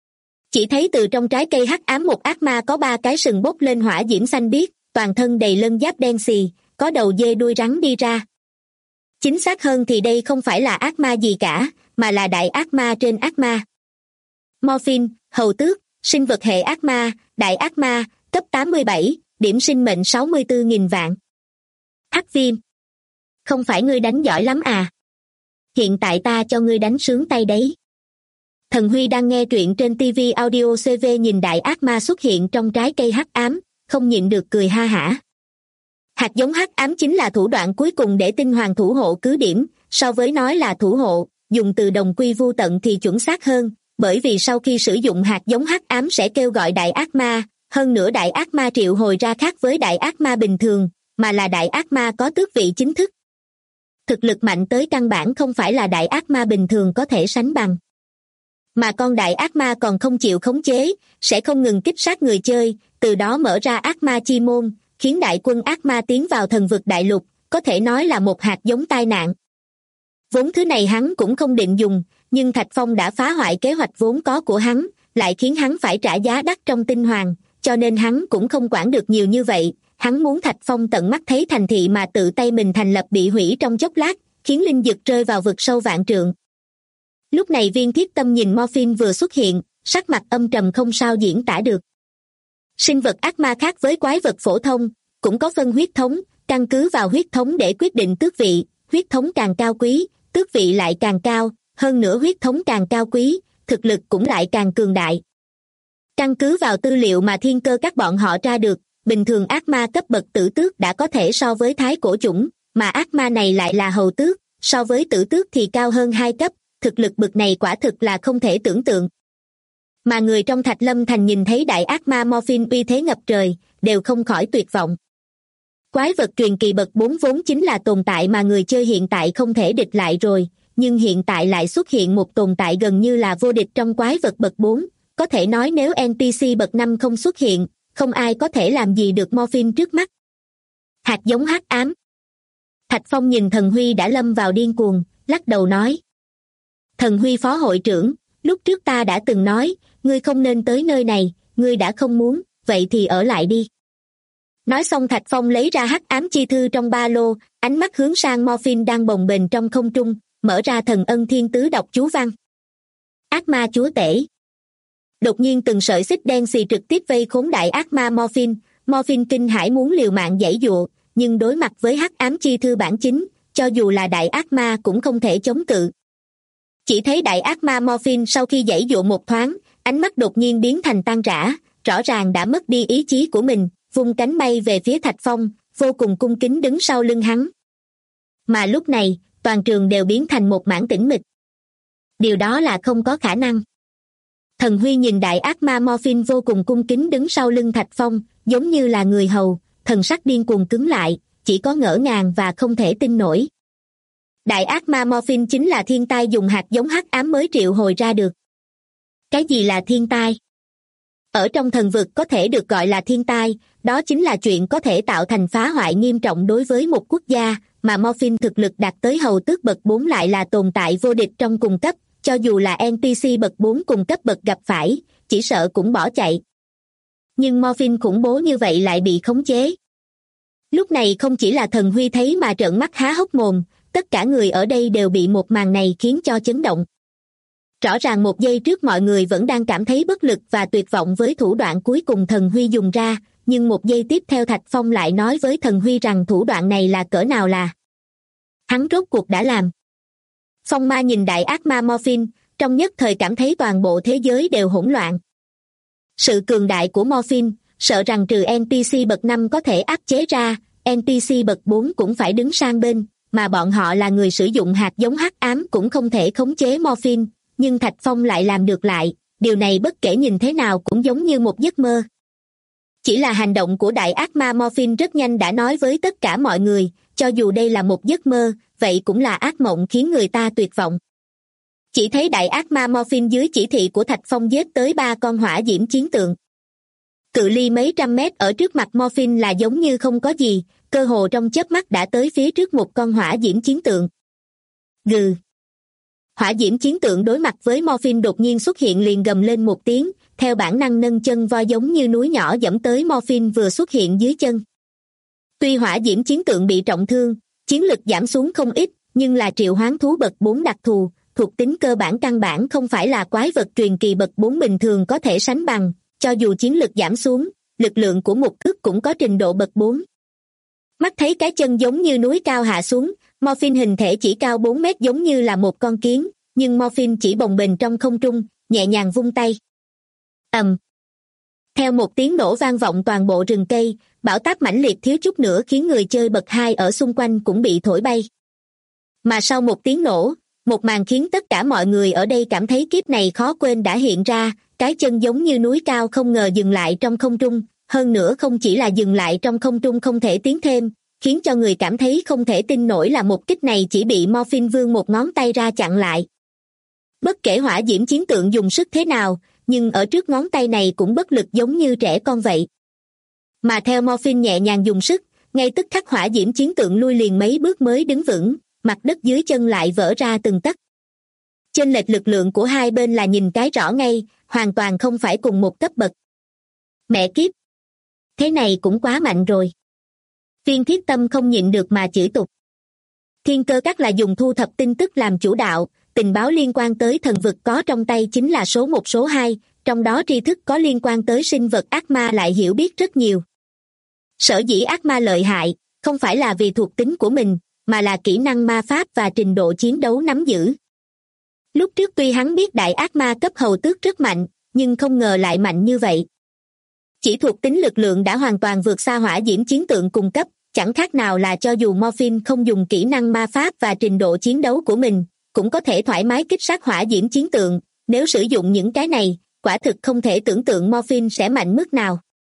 Chỉ thấy từ trong trái cây hắc ám một ác ma có 3 cái sừng bốc lên hỏa diễm xanh biếc, toàn thân đầy lân giáp đen xì, có đầu dê đuôi rắn đi ra. Chính xác hơn thì đây không phải là ác ma gì cả, mà là đại ác ma trên ác ma. Morphin, hầu tước, sinh vật hệ ác ma, đại ác ma, cấp 87, điểm sinh mệnh 64.000 vạn. Hắc Viêm, không phải ngươi đánh giỏi lắm à? Hiện tại ta cho ngươi đánh sướng tay đấy. Thần Huy đang nghe truyện trên TV Audio CV nhìn đại ác ma xuất hiện trong trái cây hắc ám, không nhịn được cười ha hả. Hạt giống hắc ám chính là thủ đoạn cuối cùng để tinh hoàng thủ hộ cứ điểm, so với nói là thủ hộ, dùng từ đồng quy vu tận thì chuẩn xác hơn, bởi vì sau khi sử dụng hạt giống hắc ám sẽ kêu gọi đại ác ma, hơn nữa đại ác ma triệu hồi ra khác với đại ác ma bình thường, mà là đại ác ma có tước vị chính thức. Thực lực mạnh tới căn bản không phải là đại ác ma bình thường có thể sánh bằng. Mà con đại ác ma còn không chịu khống chế, sẽ không ngừng kích sát người chơi, từ đó mở ra ác ma chi môn, khiến đại quân ác ma tiến vào thần vực đại lục, có thể nói là một hạt giống tai nạn. Vốn thứ này hắn cũng không định dùng, nhưng Thạch Phong đã phá hoại kế hoạch vốn có của hắn, lại khiến hắn phải trả giá đắt trong tinh hoàng, cho nên hắn cũng không quản được nhiều như vậy. Hắn muốn Thạch Phong tận mắt thấy thành thị mà tự tay mình thành lập bị hủy trong chốc lát, khiến linh dực rơi vào vực sâu vạn trượng. Lúc này Viên Thiết Tâm nhìn Morphine vừa xuất hiện, sắc mặt âm trầm không sao diễn tả được. Sinh vật ác ma khác với quái vật phổ thông, cũng có phân huyết thống, căn cứ vào huyết thống để quyết định tước vị, huyết thống càng cao quý, tước vị lại càng cao, hơn nữa huyết thống càng cao quý, thực lực cũng lại càng cường đại. Căn cứ vào tư liệu mà thiên cơ các bọn họ tra được, bình thường ác ma cấp bậc tử tước đã có thể so với thái cổ chủng, mà ác ma này lại là hầu tước, so với tử tước thì cao hơn 2 cấp, thực lực bậc này quả thực là không thể tưởng tượng. Mà người trong Thạch Lâm Thành nhìn thấy đại ác ma Morphine uy thế ngập trời, đều không khỏi tuyệt vọng. Quái vật truyền kỳ bậc 4 vốn chính là tồn tại mà người chơi hiện tại không thể địch lại rồi, nhưng hiện tại lại xuất hiện một tồn tại gần như là vô địch trong quái vật bậc 4, có thể nói nếu NPC bậc 5 không xuất hiện, không ai có thể làm gì được Morphine trước mắt. Hạt giống hắc ám. Thạch Phong nhìn Thần Huy đã lâm vào điên cuồng, lắc đầu nói. Thần Huy phó hội trưởng, lúc trước ta đã từng nói, ngươi không nên tới nơi này, ngươi đã không muốn, vậy thì ở lại đi. Nói xong Thạch Phong lấy ra hắc ám chi thư trong ba lô, ánh mắt hướng sang Morphine đang bồng bềnh trong không trung, mở ra Thần Ân Thiên Tứ đọc chú văn. Ác ma chúa tể. Đột nhiên từng sợi xích đen xì trực tiếp vây khốn đại ác ma Morphine. Morphine kinh hãi muốn liều mạng giãy giụa, nhưng đối mặt với hắc ám chi thư bản chính, cho dù là đại ác ma cũng không thể chống cự. Chỉ thấy đại ác ma Morphine sau khi giãy giụa một thoáng, ánh mắt đột nhiên biến thành tan rã, rõ ràng đã mất đi ý chí của mình, vung cánh bay về phía Thạch Phong, vô cùng cung kính đứng sau lưng hắn. Mà lúc này, toàn trường đều biến thành một mảng tĩnh mịch. Điều đó là không có khả năng. Thần Huy nhìn đại ác ma Morphine vô cùng cung kính đứng sau lưng Thạch Phong, giống như là người hầu, thần sắc điên cuồng cứng lại, chỉ có ngỡ ngàng và không thể tin nổi. Đại ác ma Morphine chính là thiên tai dùng hạt giống hắc ám mới triệu hồi ra được. Cái gì là thiên tai? Ở trong thần vực có thể được gọi là thiên tai, đó chính là chuyện có thể tạo thành phá hoại nghiêm trọng đối với một quốc gia, mà Morphine thực lực đạt tới hầu tước bậc 4 lại là tồn tại vô địch trong cùng cấp, cho dù là NPC bậc 4 cùng cấp bậc gặp phải, chỉ sợ cũng bỏ chạy. Nhưng Morphine khủng bố như vậy lại bị khống chế. Lúc này không chỉ là Thần Huy thấy mà trợn mắt há hốc mồm, tất cả người ở đây đều bị một màn này khiến cho chấn động. Rõ ràng một giây trước mọi người vẫn đang cảm thấy bất lực và tuyệt vọng với thủ đoạn cuối cùng Thần Huy dùng ra, nhưng một giây tiếp theo Thạch Phong lại nói với Thần Huy rằng thủ đoạn này là cỡ nào là. Hắn rốt cuộc đã làm. Phong Ma nhìn đại ác ma Morphine, trong nhất thời cảm thấy toàn bộ thế giới đều hỗn loạn. Sự cường đại của Morphine, sợ rằng trừ NPC bậc 5 có thể áp chế ra, NPC bậc 4 cũng phải đứng sang bên, mà bọn họ là người sử dụng hạt giống hắc ám cũng không thể khống chế Morphine, nhưng Thạch Phong lại làm được lại, điều này bất kể nhìn thế nào cũng giống như một giấc mơ. Chỉ là hành động của đại ác ma Morphine rất nhanh đã nói với tất cả mọi người, cho dù đây là một giấc mơ, vậy cũng là ác mộng khiến người ta tuyệt vọng. Chỉ thấy đại ác ma Morphine dưới chỉ thị của Thạch Phong giết tới 3 con hỏa diễm chiến tượng. Cự ly mấy trăm mét ở trước mặt Morphine là giống như không có gì, cơ hồ trong chớp mắt đã tới phía trước một con hỏa diễm chiến tượng. Gừ. Hỏa diễm chiến tượng đối mặt với Morphine đột nhiên xuất hiện liền gầm lên một tiếng, theo bản năng nâng chân voi giống như núi nhỏ dẫm tới Morphine vừa xuất hiện dưới chân. Tuy hỏa diễm chiến tượng bị trọng thương, chiến lực giảm xuống không ít, nhưng là triệu hoán thú bậc 4 đặc thù, thuộc tính cơ bản căn bản không phải là quái vật truyền kỳ bậc 4 bình thường có thể sánh bằng, cho dù chiến lực giảm xuống, lực lượng của một cước cũng có trình độ bậc 4. Mắt thấy cái chân giống như núi cao hạ xuống, Morphine hình thể chỉ cao 4 mét giống như là một con kiến, nhưng Morphine chỉ bồng bềnh trong không trung, nhẹ nhàng vung tay. Ầm. Theo một tiếng nổ vang vọng toàn bộ rừng cây, bão táp mãnh liệt thiếu chút nữa khiến người chơi bậc 2 ở xung quanh cũng bị thổi bay. Mà sau một tiếng nổ, một màn khiến tất cả mọi người ở đây cảm thấy kiếp này khó quên đã hiện ra, cái chân giống như núi cao không ngờ dừng lại trong không trung, hơn nữa không chỉ là dừng lại trong không trung không thể tiến thêm, khiến cho người cảm thấy không thể tin nổi là một kích này chỉ bị Morphine vươn một ngón tay ra chặn lại. Bất kể hỏa diễm chiến tượng dùng sức thế nào, nhưng ở trước ngón tay này cũng bất lực giống như trẻ con vậy. Mà theo Morphine nhẹ nhàng dùng sức, ngay tức khắc hỏa diễm chiến tượng lui liền mấy bước mới đứng vững, mặt đất dưới chân lại vỡ ra từng tấc. Chênh lệch lực lượng của hai bên là nhìn cái rõ ngay, hoàn toàn không phải cùng một cấp bậc. Mẹ kiếp! Thế này cũng quá mạnh rồi. Viên Thiết Tâm không nhịn được mà chửi tục. Thiên Cơ Các là dùng thu thập tin tức làm chủ đạo, tình báo liên quan tới thần vực có trong tay chính là số 1 số 2, trong đó tri thức có liên quan tới sinh vật ác ma lại hiểu biết rất nhiều. Sở dĩ ác ma lợi hại, không phải là vì thuộc tính của mình, mà là kỹ năng ma pháp và trình độ chiến đấu nắm giữ. Lúc trước tuy hắn biết đại ác ma cấp hầu tước rất mạnh, nhưng không ngờ lại mạnh như vậy. Chỉ thuộc tính lực lượng đã hoàn toàn vượt xa hỏa diễm chiến tượng cùng cấp, chẳng khác nào là cho dù Morphin không dùng kỹ năng ma pháp và trình độ chiến đấu của mình, cũng có thể thoải mái kích sát hỏa diễm chiến tượng. Nếu sử dụng những cái này, quả thực không thể tưởng tượng Morphin sẽ mạnh mức nào.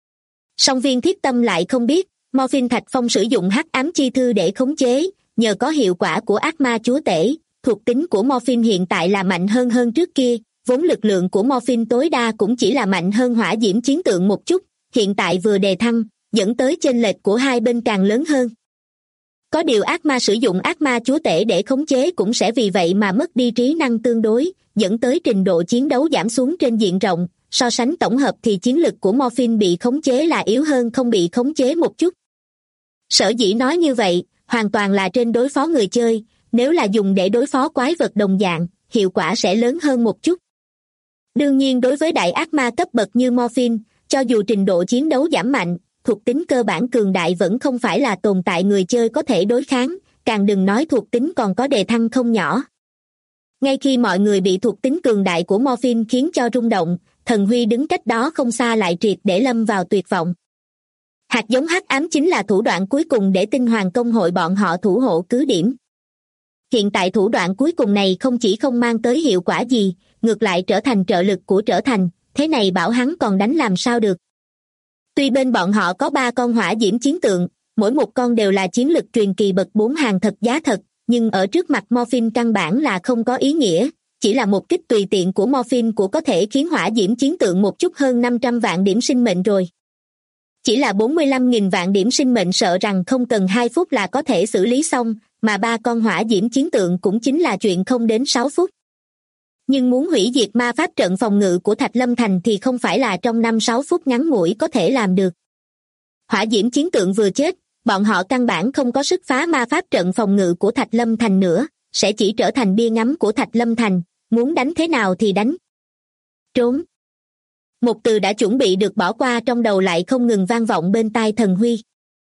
Song Viên Thiết Tâm lại không biết, Morphin Thạch Phong sử dụng hắc ám chi thư để khống chế, nhờ có hiệu quả của ác ma chúa tể, thuộc tính của Morphin hiện tại là mạnh hơn trước kia, vốn lực lượng của Morphin tối đa cũng chỉ là mạnh hơn hỏa diễm chiến tượng một chút, hiện tại vừa đề thăng, dẫn tới chênh lệch của hai bên càng lớn hơn. Có điều ác ma sử dụng ác ma chúa tể để khống chế cũng sẽ vì vậy mà mất đi trí năng tương đối, dẫn tới trình độ chiến đấu giảm xuống trên diện rộng, so sánh tổng hợp thì chiến lực của Morphin bị khống chế là yếu hơn không bị khống chế một chút. Sở dĩ nói như vậy, hoàn toàn là trên đối phó người chơi, nếu là dùng để đối phó quái vật đồng dạng, hiệu quả sẽ lớn hơn một chút. Đương nhiên đối với đại ác ma cấp bậc như Morphin, cho dù trình độ chiến đấu giảm mạnh, thuộc tính cơ bản cường đại vẫn không phải là tồn tại người chơi có thể đối kháng, càng đừng nói thuộc tính còn có đề thăng không nhỏ. Ngay khi mọi người bị thuộc tính cường đại của Morphin khiến cho rung động, Thần Huy đứng cách đó không xa lại triệt để lâm vào tuyệt vọng. Hạt giống hắc ám chính là thủ đoạn cuối cùng để Tinh Hoàng công hội bọn họ thủ hộ cứ điểm. Hiện tại thủ đoạn cuối cùng này không chỉ không mang tới hiệu quả gì, ngược lại trở thành trợ lực của trở thành, thế này bảo hắn còn đánh làm sao được. Tuy bên bọn họ có 3 con hỏa diễm chiến tượng, mỗi một con đều là chiến lực truyền kỳ bậc 4 hàng thật giá thật, nhưng ở trước mặt Morphin căn bản là không có ý nghĩa, chỉ là một kích tùy tiện của Morphin của có thể khiến hỏa diễm chiến tượng một chút hơn 500 vạn điểm sinh mệnh rồi. Chỉ là 45.000 vạn điểm sinh mệnh sợ rằng không cần 2 phút là có thể xử lý xong, mà 3 con hỏa diễm chiến tượng cũng chính là chuyện không đến 6 phút. Nhưng muốn hủy diệt ma pháp trận phòng ngự của Thạch Lâm Thành thì không phải là trong 5-6 phút ngắn ngủi có thể làm được. Hỏa diễm chiến tượng vừa chết, bọn họ căn bản không có sức phá ma pháp trận phòng ngự của Thạch Lâm Thành nữa, sẽ chỉ trở thành bia ngắm của Thạch Lâm Thành, muốn đánh thế nào thì đánh. Trốn. Một từ đã chuẩn bị được bỏ qua trong đầu lại không ngừng vang vọng bên tai Thần Huy.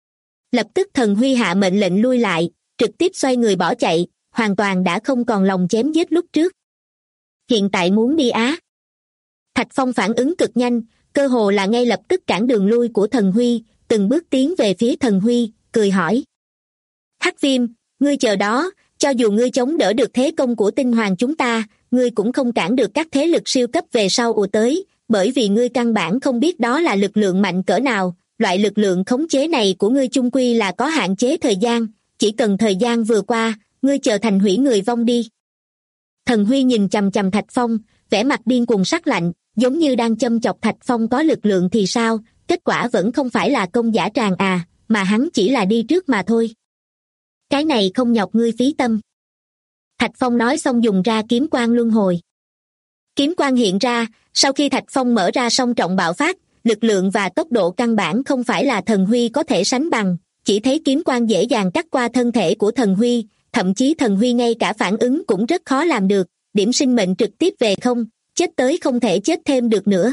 Lập tức Thần Huy hạ mệnh lệnh lui lại, trực tiếp xoay người bỏ chạy, hoàn toàn đã không còn lòng chém giết lúc trước. Hiện tại muốn đi á. Thạch Phong phản ứng cực nhanh, cơ hồ là ngay lập tức cản đường lui của Thần Huy, từng bước tiến về phía Thần Huy, cười hỏi. Hắc Viêm, ngươi chờ đó, cho dù ngươi chống đỡ được thế công của Tinh Hoàng chúng ta, ngươi cũng không cản được các thế lực siêu cấp về sau ùa tới, bởi vì ngươi căn bản không biết đó là lực lượng mạnh cỡ nào, loại lực lượng khống chế này của ngươi chung quy là có hạn chế thời gian, chỉ cần thời gian vừa qua, ngươi chờ thành hủy người vong đi. Thần Huy nhìn chằm chằm Thạch Phong, vẻ mặt điên cuồng sắc lạnh, giống như đang châm chọc Thạch Phong có lực lượng thì sao, kết quả vẫn không phải là công giả tràng à, mà hắn chỉ là đi trước mà thôi. Cái này không nhọc ngươi phí tâm. Thạch Phong nói xong dùng ra kiếm quang luân hồi. Kiếm quang hiện ra, sau khi Thạch Phong mở ra song trọng bạo phát, lực lượng và tốc độ căn bản không phải là Thần Huy có thể sánh bằng, chỉ thấy kiếm quang dễ dàng cắt qua thân thể của Thần Huy, thậm chí Thần Huy ngay cả phản ứng cũng rất khó làm được, điểm sinh mệnh trực tiếp về không, chết tới không thể chết thêm được nữa.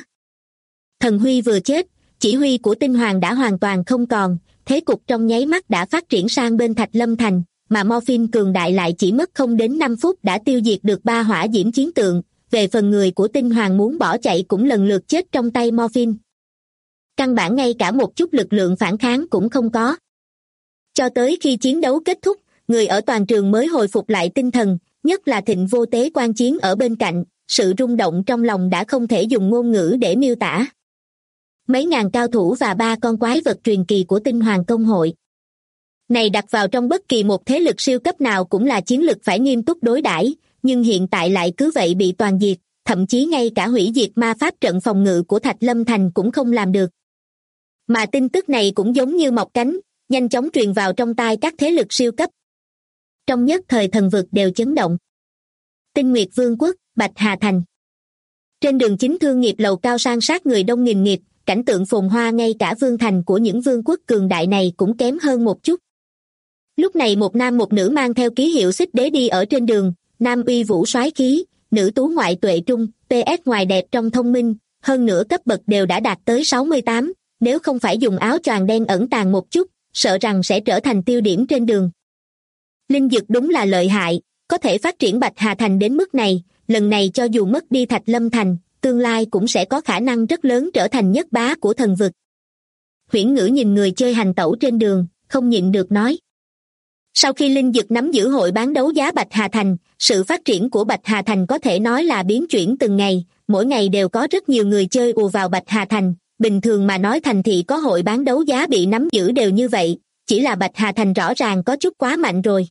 Thần Huy vừa chết, chỉ huy của Tinh Hoàng đã hoàn toàn không còn, thế cục trong nháy mắt đã phát triển sang bên Thạch Lâm Thành, mà Morphin cường đại lại chỉ mất không đến 5 phút đã tiêu diệt được 3 hỏa diễm chiến tượng, về phần người của Tinh Hoàng muốn bỏ chạy cũng lần lượt chết trong tay Morphin. Căn bản ngay cả một chút lực lượng phản kháng cũng không có. Cho tới khi chiến đấu kết thúc, người ở toàn trường mới hồi phục lại tinh thần, nhất là Thịnh Vô Tế quan chiến ở bên cạnh, sự rung động trong lòng đã không thể dùng ngôn ngữ để miêu tả. Mấy ngàn cao thủ và 3 con quái vật truyền kỳ của Tinh Hoàng công hội. Này đặt vào trong bất kỳ một thế lực siêu cấp nào cũng là chiến lực phải nghiêm túc đối đãi, nhưng hiện tại lại cứ vậy bị toàn diệt, thậm chí ngay cả hủy diệt ma pháp trận phòng ngự của Thạch Lâm Thành cũng không làm được. Mà tin tức này cũng giống như mọc cánh, nhanh chóng truyền vào trong tai các thế lực siêu cấp. Trong nhất thời thần vực đều chấn động. Tinh Nguyệt Vương quốc, Bạch Hà Thành. Trên đường chính thương nghiệp lầu cao san sát người đông nghìn nghịt, cảnh tượng phồn hoa ngay cả vương thành của những vương quốc cường đại này cũng kém hơn một chút. Lúc này một nam một nữ mang theo ký hiệu xích đế đi ở trên đường, nam uy vũ soái khí, nữ tú ngoại tuệ trung, PS ngoài đẹp trong thông minh, hơn nữa cấp bậc đều đã đạt tới 68, nếu không phải dùng áo choàng đen ẩn tàng một chút, sợ rằng sẽ trở thành tiêu điểm trên đường. Linh dực đúng là lợi hại, có thể phát triển Bạch Hà Thành đến mức này, lần này cho dù mất đi Thạch Lâm Thành, tương lai cũng sẽ có khả năng rất lớn trở thành nhất bá của thần vực. Huyễn Ngữ nhìn người chơi hành tẩu trên đường, không nhịn được nói. Sau khi Linh dực nắm giữ hội bán đấu giá Bạch Hà Thành, sự phát triển của Bạch Hà Thành có thể nói là biến chuyển từng ngày, mỗi ngày đều có rất nhiều người chơi ùa vào Bạch Hà Thành. Bình thường mà nói thành thị có hội bán đấu giá bị nắm giữ đều như vậy, chỉ là Bạch Hà Thành rõ ràng có chút quá mạnh rồi.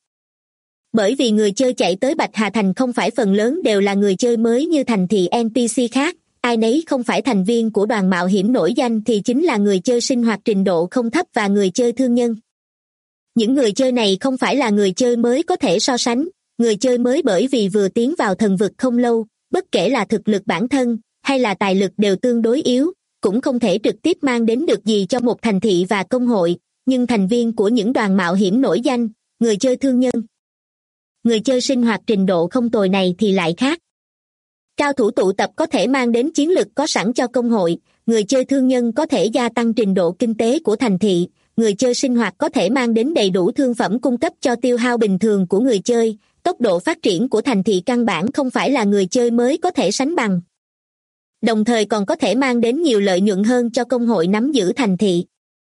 Bởi vì người chơi chạy tới Bạch Hà Thành không phải phần lớn đều là người chơi mới như thành thị NPC khác, ai nấy không phải thành viên của đoàn mạo hiểm nổi danh thì chính là người chơi sinh hoạt trình độ không thấp và người chơi thương nhân. Những người chơi này không phải là người chơi mới có thể so sánh, người chơi mới bởi vì vừa tiến vào thần vực không lâu, bất kể là thực lực bản thân hay là tài lực đều tương đối yếu, cũng không thể trực tiếp mang đến được gì cho một thành thị và công hội, nhưng thành viên của những đoàn mạo hiểm nổi danh, người chơi thương nhân, người chơi sinh hoạt trình độ không tồi này thì lại khác. Cao thủ tụ tập có thể mang đến chiến lực có sẵn cho công hội, người chơi thương nhân có thể gia tăng trình độ kinh tế của thành thị, người chơi sinh hoạt có thể mang đến đầy đủ thương phẩm cung cấp cho tiêu hao bình thường của người chơi, tốc độ phát triển của thành thị căn bản không phải là người chơi mới có thể sánh bằng. Đồng thời còn có thể mang đến nhiều lợi nhuận hơn cho công hội nắm giữ thành thị.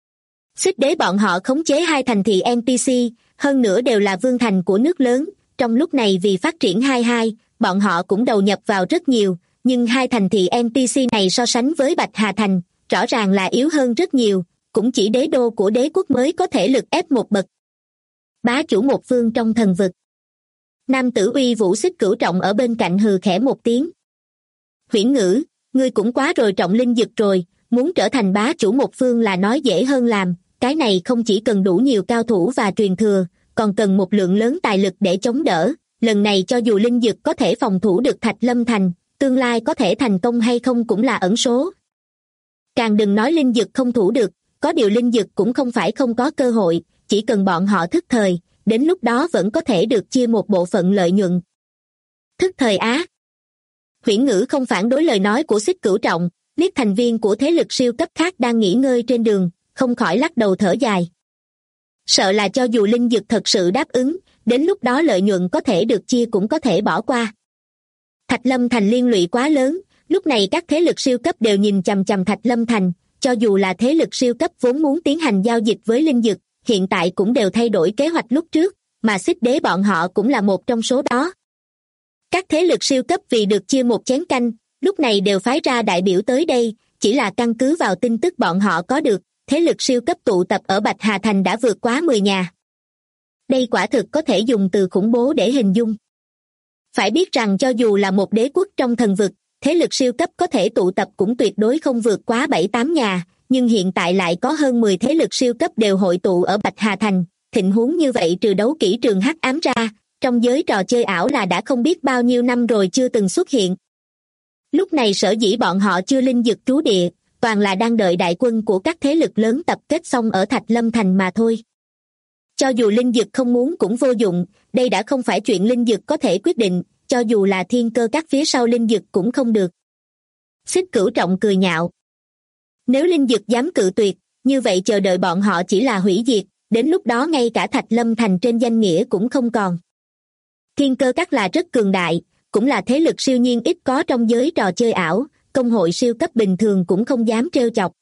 Xích đế bọn họ khống chế 2 thành thị NPC, hơn nữa đều là vương thành của nước lớn, trong lúc này vì phát triển 22, bọn họ cũng đầu nhập vào rất nhiều, nhưng 2 thành thị NPC này so sánh với Bạch Hà Thành, rõ ràng là yếu hơn rất nhiều, cũng chỉ đế đô của đế quốc mới có thể lực ép một bậc. Bá chủ một phương trong thần vực. Nam tử uy vũ Xích Cửu Trọng ở bên cạnh hừ khẽ một tiếng. Huyễn Ngữ, ngươi cũng quá rồi trọng linh dực rồi, muốn trở thành bá chủ một phương là nói dễ hơn làm, cái này không chỉ cần đủ nhiều cao thủ và truyền thừa, còn cần một lượng lớn tài lực để chống đỡ, lần này cho dù linh dực có thể phòng thủ được Thạch Lâm Thành, tương lai có thể thành công hay không cũng là ẩn số. Càng đừng nói linh dực không thủ được, có điều linh dực cũng không phải không có cơ hội, chỉ cần bọn họ thức thời, đến lúc đó vẫn có thể được chia một bộ phận lợi nhuận. Thức thời á. Huyễn Ngữ không phản đối lời nói của Xích Cửu Trọng, liếc thành viên của thế lực siêu cấp khác đang nghỉ ngơi trên đường, không khỏi lắc đầu thở dài. Sợ là cho dù linh dực thật sự đáp ứng, đến lúc đó lợi nhuận có thể được chia cũng có thể bỏ qua. Thạch Lâm Thành liên lụy quá lớn, lúc này các thế lực siêu cấp đều nhìn chằm chằm Thạch Lâm Thành, cho dù là thế lực siêu cấp vốn muốn tiến hành giao dịch với linh dực, hiện tại cũng đều thay đổi kế hoạch lúc trước, mà Xích đế bọn họ cũng là một trong số đó. Các thế lực siêu cấp vì được chia một chén canh, lúc này đều phái ra đại biểu tới đây, chỉ là căn cứ vào tin tức bọn họ có được, thế lực siêu cấp tụ tập ở Bạch Hà Thành đã vượt quá 10 nhà. Đây quả thực có thể dùng từ khủng bố để hình dung. Phải biết rằng cho dù là một đế quốc trong thần vực, thế lực siêu cấp có thể tụ tập cũng tuyệt đối không vượt quá 7-8 nhà, nhưng hiện tại lại có hơn 10 thế lực siêu cấp đều hội tụ ở Bạch Hà Thành, tình huống như vậy trừ đấu kỹ trường hắc ám ra, trong giới trò chơi ảo là đã không biết bao nhiêu năm rồi chưa từng xuất hiện. Lúc này sở dĩ bọn họ chưa linh dực trú địa, toàn là đang đợi đại quân của các thế lực lớn tập kết xong ở Thạch Lâm Thành mà thôi. Cho dù linh dực không muốn cũng vô dụng, đây đã không phải chuyện linh dực có thể quyết định, cho dù là thiên cơ các phía sau linh dực cũng không được. Xích Cửu Trọng cười nhạo. Nếu linh dực dám cự tuyệt, như vậy chờ đợi bọn họ chỉ là hủy diệt, đến lúc đó ngay cả Thạch Lâm Thành trên danh nghĩa cũng không còn. Thiên cơ các là rất cường đại, cũng là thế lực siêu nhiên ít có trong giới trò chơi ảo, công hội siêu cấp bình thường cũng không dám trêu chọc.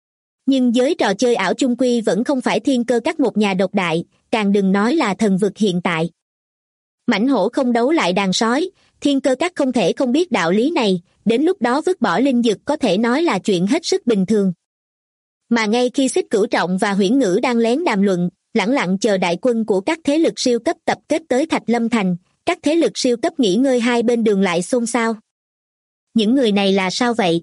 Nhưng giới trò chơi ảo chung quy vẫn không phải thiên cơ các một nhà độc đại, càng đừng nói là thần vực hiện tại. Mãnh hổ không đấu lại đàn sói, thiên cơ các không thể không biết đạo lý này, đến lúc đó vứt bỏ linh dực có thể nói là chuyện hết sức bình thường. Mà ngay khi Xích Cửu Trọng và Huyễn Ngữ đang lén đàm luận, lẳng lặng chờ đại quân của các thế lực siêu cấp tập kết tới Thạch Lâm Thành, các thế lực siêu cấp nghỉ ngơi hai bên đường lại xôn xao. Những người này là sao vậy?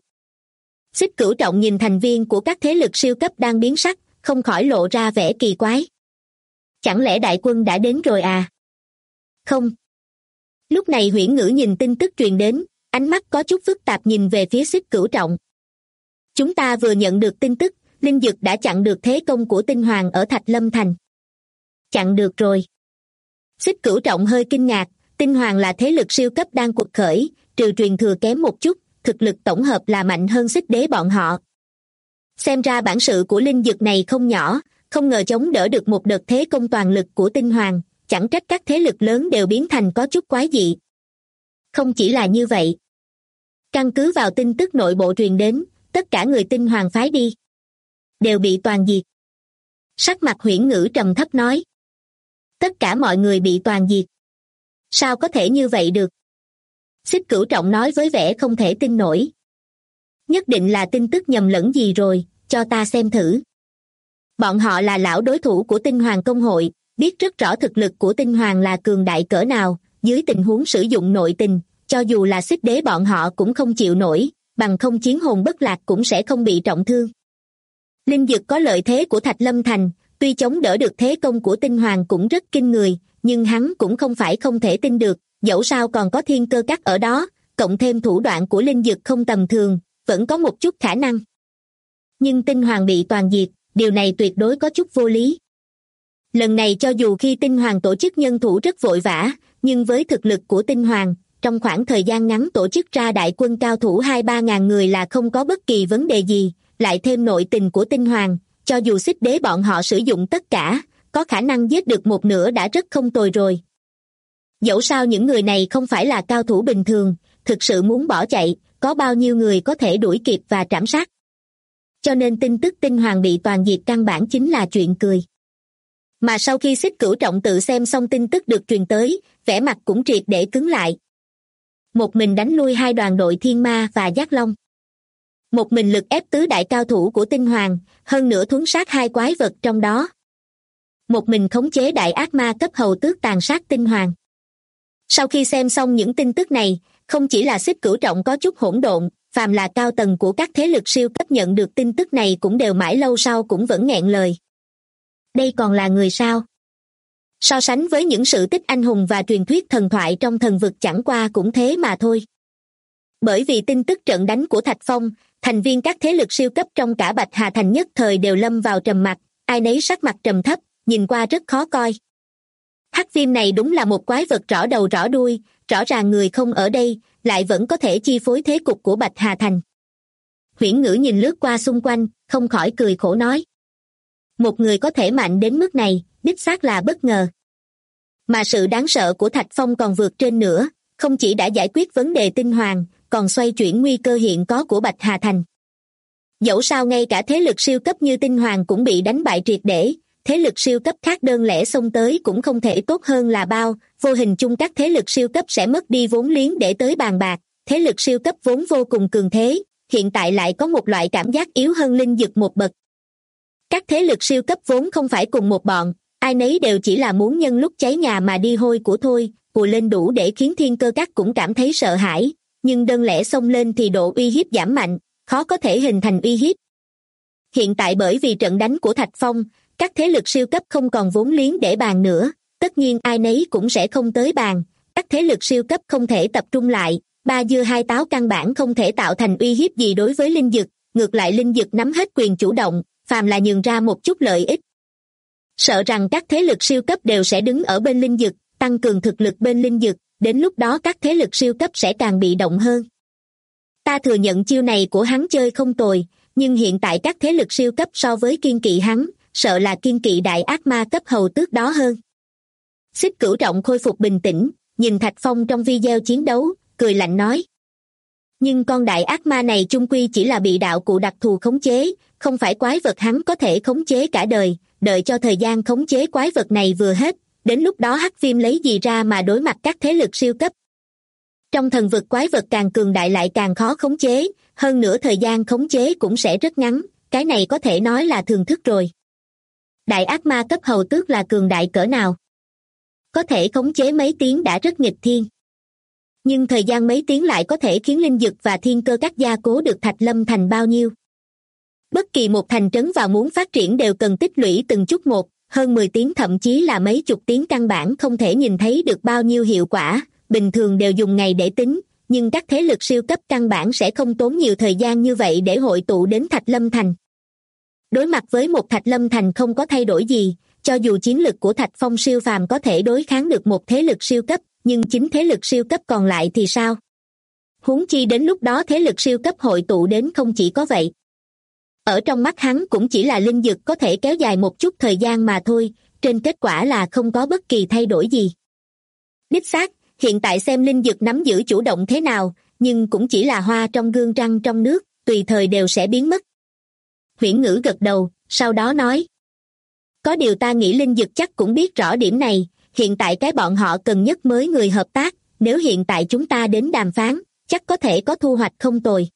Xích Cửu Trọng nhìn thành viên của các thế lực siêu cấp đang biến sắc, không khỏi lộ ra vẻ kỳ quái. Chẳng lẽ đại quân đã đến rồi à? Không. Lúc này Huyễn Ngữ nhìn tin tức truyền đến, ánh mắt có chút phức tạp nhìn về phía Xích Cửu Trọng. Chúng ta vừa nhận được tin tức, Linh Dực đã chặn được thế công của Tinh Hoàng ở Thạch Lâm Thành. Chặn được rồi. Xích Cửu Trọng hơi kinh ngạc, Tinh Hoàng là thế lực siêu cấp đang quật khởi, trừ truyền thừa kém một chút, thực lực tổng hợp là mạnh hơn Xích Đế bọn họ. Xem ra bản sự của Linh Dực này không nhỏ, không ngờ chống đỡ được một đợt thế công toàn lực của Tinh Hoàng, chẳng trách các thế lực lớn đều biến thành có chút quái dị. Không chỉ là như vậy. Căn cứ vào tin tức nội bộ truyền đến, tất cả người Tinh Hoàng phái đi đều bị toàn diệt. Sắc mặt Huyễn Ngữ trầm thấp nói. Tất cả mọi người bị toàn diệt. Sao có thể như vậy được? Xích Cửu Trọng nói với vẻ không thể tin nổi. Nhất định là tin tức nhầm lẫn gì rồi, cho ta xem thử. Bọn họ là lão đối thủ của Tinh Hoàng công hội, biết rất rõ thực lực của Tinh Hoàng là cường đại cỡ nào, dưới tình huống sử dụng nội tình, cho dù là Xích Đế bọn họ cũng không chịu nổi, bằng không chiến hồn bất lạc cũng sẽ không bị trọng thương. Linh Dực có lợi thế của Thạch Lâm Thành, tuy chống đỡ được thế công của Tinh Hoàng cũng rất kinh người, nhưng hắn cũng không phải không thể tin được, dẫu sao còn có thiên cơ các ở đó, cộng thêm thủ đoạn của Linh Dực không tầm thường, vẫn có một chút khả năng. Nhưng Tinh Hoàng bị toàn diệt, điều này tuyệt đối có chút vô lý. Lần này cho dù khi Tinh Hoàng tổ chức nhân thủ rất vội vã, nhưng với thực lực của Tinh Hoàng, trong khoảng thời gian ngắn tổ chức ra đại quân cao thủ 2-3 ngàn người là không có bất kỳ vấn đề gì, lại thêm nội tình của Tinh Hoàng, cho dù Xích Đế bọn họ sử dụng tất cả, có khả năng giết được một nửa đã rất không tồi rồi. Dẫu sao những người này không phải là cao thủ bình thường, thực sự muốn bỏ chạy, có bao nhiêu người có thể đuổi kịp và trảm sát. Cho nên tin tức Tinh Hoàng bị toàn diệt căn bản chính là chuyện cười. Mà sau khi Xích Cửu Trọng tự xem xong tin tức được truyền tới, vẻ mặt cũng triệt để cứng lại. Một mình đánh lui 2 đoàn đội Thiên Ma và Giác Long. Một mình lực ép tứ đại cao thủ của Tinh Hoàng, hơn nữa thuấn sát 2 quái vật trong đó. Một mình khống chế đại ác ma cấp hầu tước tàn sát Tinh Hoàng. Sau khi xem xong những tin tức này, không chỉ là Xích Cửu Trọng có chút hỗn độn, phàm là cao tầng của các thế lực siêu cấp nhận được tin tức này cũng đều mãi lâu sau cũng vẫn nghẹn lời. Đây còn là người sao? So sánh với những sự tích anh hùng và truyền thuyết thần thoại trong thần vực chẳng qua cũng thế mà thôi. Bởi vì tin tức trận đánh của Thạch Phong, thành viên các thế lực siêu cấp trong cả Bạch Hà Thành nhất thời đều lâm vào trầm mặc, ai nấy sắc mặt trầm thấp, nhìn qua rất khó coi. Hắc viêm này đúng là một quái vật rõ đầu rõ đuôi, rõ ràng người không ở đây, lại vẫn có thể chi phối thế cục của Bạch Hà Thành. Huyễn Ngữ nhìn lướt qua xung quanh, không khỏi cười khổ nói. Một người có thể mạnh đến mức này, đích xác là bất ngờ. Mà sự đáng sợ của Thạch Phong còn vượt trên nữa, không chỉ đã giải quyết vấn đề Tinh Hoàng, còn xoay chuyển nguy cơ hiện có của Bạch Hà Thành. Dẫu sao ngay cả thế lực siêu cấp như Tinh Hoàng cũng bị đánh bại triệt để, thế lực siêu cấp khác đơn lẻ xông tới cũng không thể tốt hơn là bao, vô hình chung các thế lực siêu cấp sẽ mất đi vốn liếng để tới bàn bạc, thế lực siêu cấp vốn vô cùng cường thế, hiện tại lại có một loại cảm giác yếu hơn Linh Dực một bậc. Các thế lực siêu cấp vốn không phải cùng một bọn, ai nấy đều chỉ là muốn nhân lúc cháy nhà mà đi hôi của thôi, ùa lên đủ để khiến thiên cơ các cũng cảm thấy sợ hãi, nhưng đơn lẻ xông lên thì độ uy hiếp giảm mạnh, khó có thể hình thành uy hiếp. Hiện tại bởi vì trận đánh của Thạch Phong, các thế lực siêu cấp không còn vốn liếng để bàn nữa, tất nhiên ai nấy cũng sẽ không tới bàn, các thế lực siêu cấp không thể tập trung lại, ba dưa hai táo căn bản không thể tạo thành uy hiếp gì đối với Linh Dực, ngược lại Linh Dực nắm hết quyền chủ động, phàm là nhường ra một chút lợi ích. Sợ rằng các thế lực siêu cấp đều sẽ đứng ở bên Linh Dực, tăng cường thực lực bên Linh Dực, đến lúc đó các thế lực siêu cấp sẽ càng bị động hơn. Ta thừa nhận chiêu này của hắn chơi không tồi, nhưng hiện tại các thế lực siêu cấp so với kiên kỵ hắn, sợ là kiên kỵ đại ác ma cấp hầu tước đó hơn. Xích Cửu Trọng khôi phục bình tĩnh, nhìn Thạch Phong trong video chiến đấu, cười lạnh nói. Nhưng con đại ác ma này chung quy chỉ là bị đạo cụ đặc thù khống chế, không phải quái vật hắn có thể khống chế cả đời, đợi cho thời gian khống chế quái vật này vừa hết, đến lúc đó hắc viêm lấy gì ra mà đối mặt các thế lực siêu cấp. Trong thần vực quái vật càng cường đại lại càng khó khống chế, hơn nữa thời gian khống chế cũng sẽ rất ngắn, cái này có thể nói là thường thức rồi. Đại ác ma cấp hầu tước là cường đại cỡ nào? Có thể khống chế mấy tiếng đã rất nghịch thiên. Nhưng thời gian mấy tiếng lại có thể khiến Linh Dực và thiên cơ các gia cố được Thạch Lâm Thành bao nhiêu? Bất kỳ một thành trấn vào muốn phát triển đều cần tích lũy từng chút một, hơn 10 tiếng thậm chí là mấy chục tiếng căn bản không thể nhìn thấy được bao nhiêu hiệu quả, bình thường đều dùng ngày để tính, nhưng các thế lực siêu cấp căn bản sẽ không tốn nhiều thời gian như vậy để hội tụ đến Thạch Lâm Thành. Đối mặt với một Thạch Lâm Thành không có thay đổi gì, cho dù chiến lực của Thạch Phong siêu phàm có thể đối kháng được một thế lực siêu cấp, nhưng chính thế lực siêu cấp còn lại thì sao? Huống chi đến lúc đó thế lực siêu cấp hội tụ đến không chỉ có vậy. Ở trong mắt hắn cũng chỉ là linh dực có thể kéo dài một chút thời gian mà thôi, trên kết quả là không có bất kỳ thay đổi gì. Đích xác, hiện tại xem linh dực nắm giữ chủ động thế nào, nhưng cũng chỉ là hoa trong gương trăng trong nước, tùy thời đều sẽ biến mất. Huyễn Ngữ gật đầu, sau đó nói. Có điều ta nghĩ linh dực chắc cũng biết rõ điểm này, hiện tại cái bọn họ cần nhất mới người hợp tác, nếu hiện tại chúng ta đến đàm phán, chắc có thể có thu hoạch không tồi.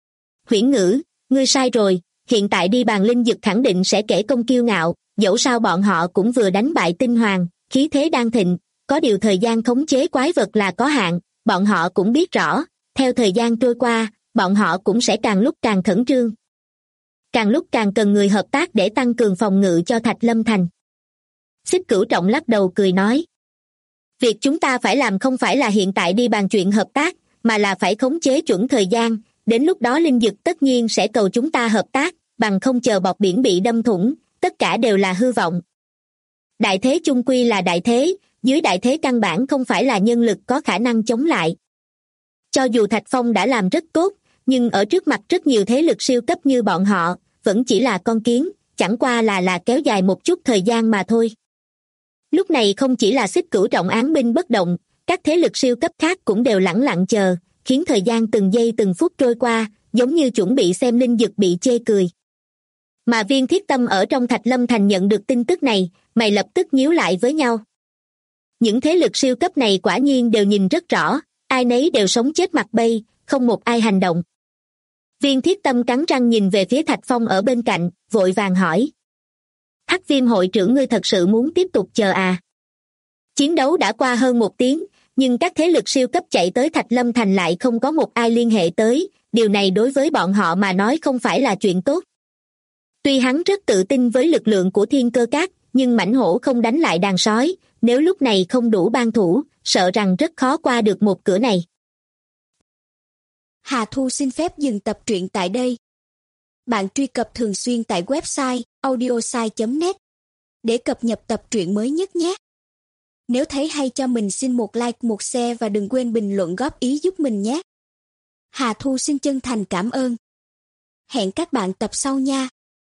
Huyễn Ngữ, ngươi sai rồi, hiện tại đi bàn linh dực khẳng định sẽ kể công kiêu ngạo, dẫu sao bọn họ cũng vừa đánh bại tinh hoàng, khí thế đang thịnh, có điều thời gian khống chế quái vật là có hạn, bọn họ cũng biết rõ, theo thời gian trôi qua, bọn họ cũng sẽ càng lúc càng khẩn trương. Càng lúc càng cần người hợp tác để tăng cường phòng ngự cho Thạch Lâm Thành. Xích Cửu Trọng lắc đầu cười nói. Việc chúng ta phải làm không phải là hiện tại đi bàn chuyện hợp tác, mà là phải khống chế chuẩn thời gian, đến lúc đó linh dực tất nhiên sẽ cầu chúng ta hợp tác, bằng không chờ bọt biển bị đâm thủng, tất cả đều là hư vọng. Đại thế chung quy là đại thế, dưới đại thế căn bản không phải là nhân lực có khả năng chống lại. Cho dù Thạch Phong đã làm rất tốt, nhưng ở trước mặt rất nhiều thế lực siêu cấp như bọn họ, vẫn chỉ là con kiến, chẳng qua là kéo dài một chút thời gian mà thôi. Lúc này không chỉ là Xích Cửu Trọng án binh bất động, các thế lực siêu cấp khác cũng đều lẳng lặng chờ, khiến thời gian từng giây từng phút trôi qua, giống như chuẩn bị xem linh dực bị chê cười. Mà Viên Thiết Tâm ở trong Thạch Lâm Thành nhận được tin tức này, mày lập tức nhíu lại với nhau. Những thế lực siêu cấp này quả nhiên đều nhìn rất rõ, ai nấy đều sống chết mặt bay, không một ai hành động. Viên Thiết Tâm cắn răng nhìn về phía Thạch Phong ở bên cạnh, vội vàng hỏi. Hắc Viêm hội trưởng ngươi thật sự muốn tiếp tục chờ à? Chiến đấu đã qua hơn 1 tiếng, nhưng các thế lực siêu cấp chạy tới Thạch Lâm Thành lại không có một ai liên hệ tới, điều này đối với bọn họ mà nói không phải là chuyện tốt. Tuy hắn rất tự tin với lực lượng của Thiên Cơ Các, nhưng mãnh hổ không đánh lại đàn sói, nếu lúc này không đủ ban thủ, sợ rằng rất khó qua được một cửa này. Hà Thu xin phép dừng tập truyện tại đây. Bạn truy cập thường xuyên tại website audiosai.net để cập nhật tập truyện mới nhất nhé. Nếu thấy hay cho mình xin một like, một share và đừng quên bình luận góp ý giúp mình nhé. Hà Thu xin chân thành cảm ơn. Hẹn các bạn tập sau nha.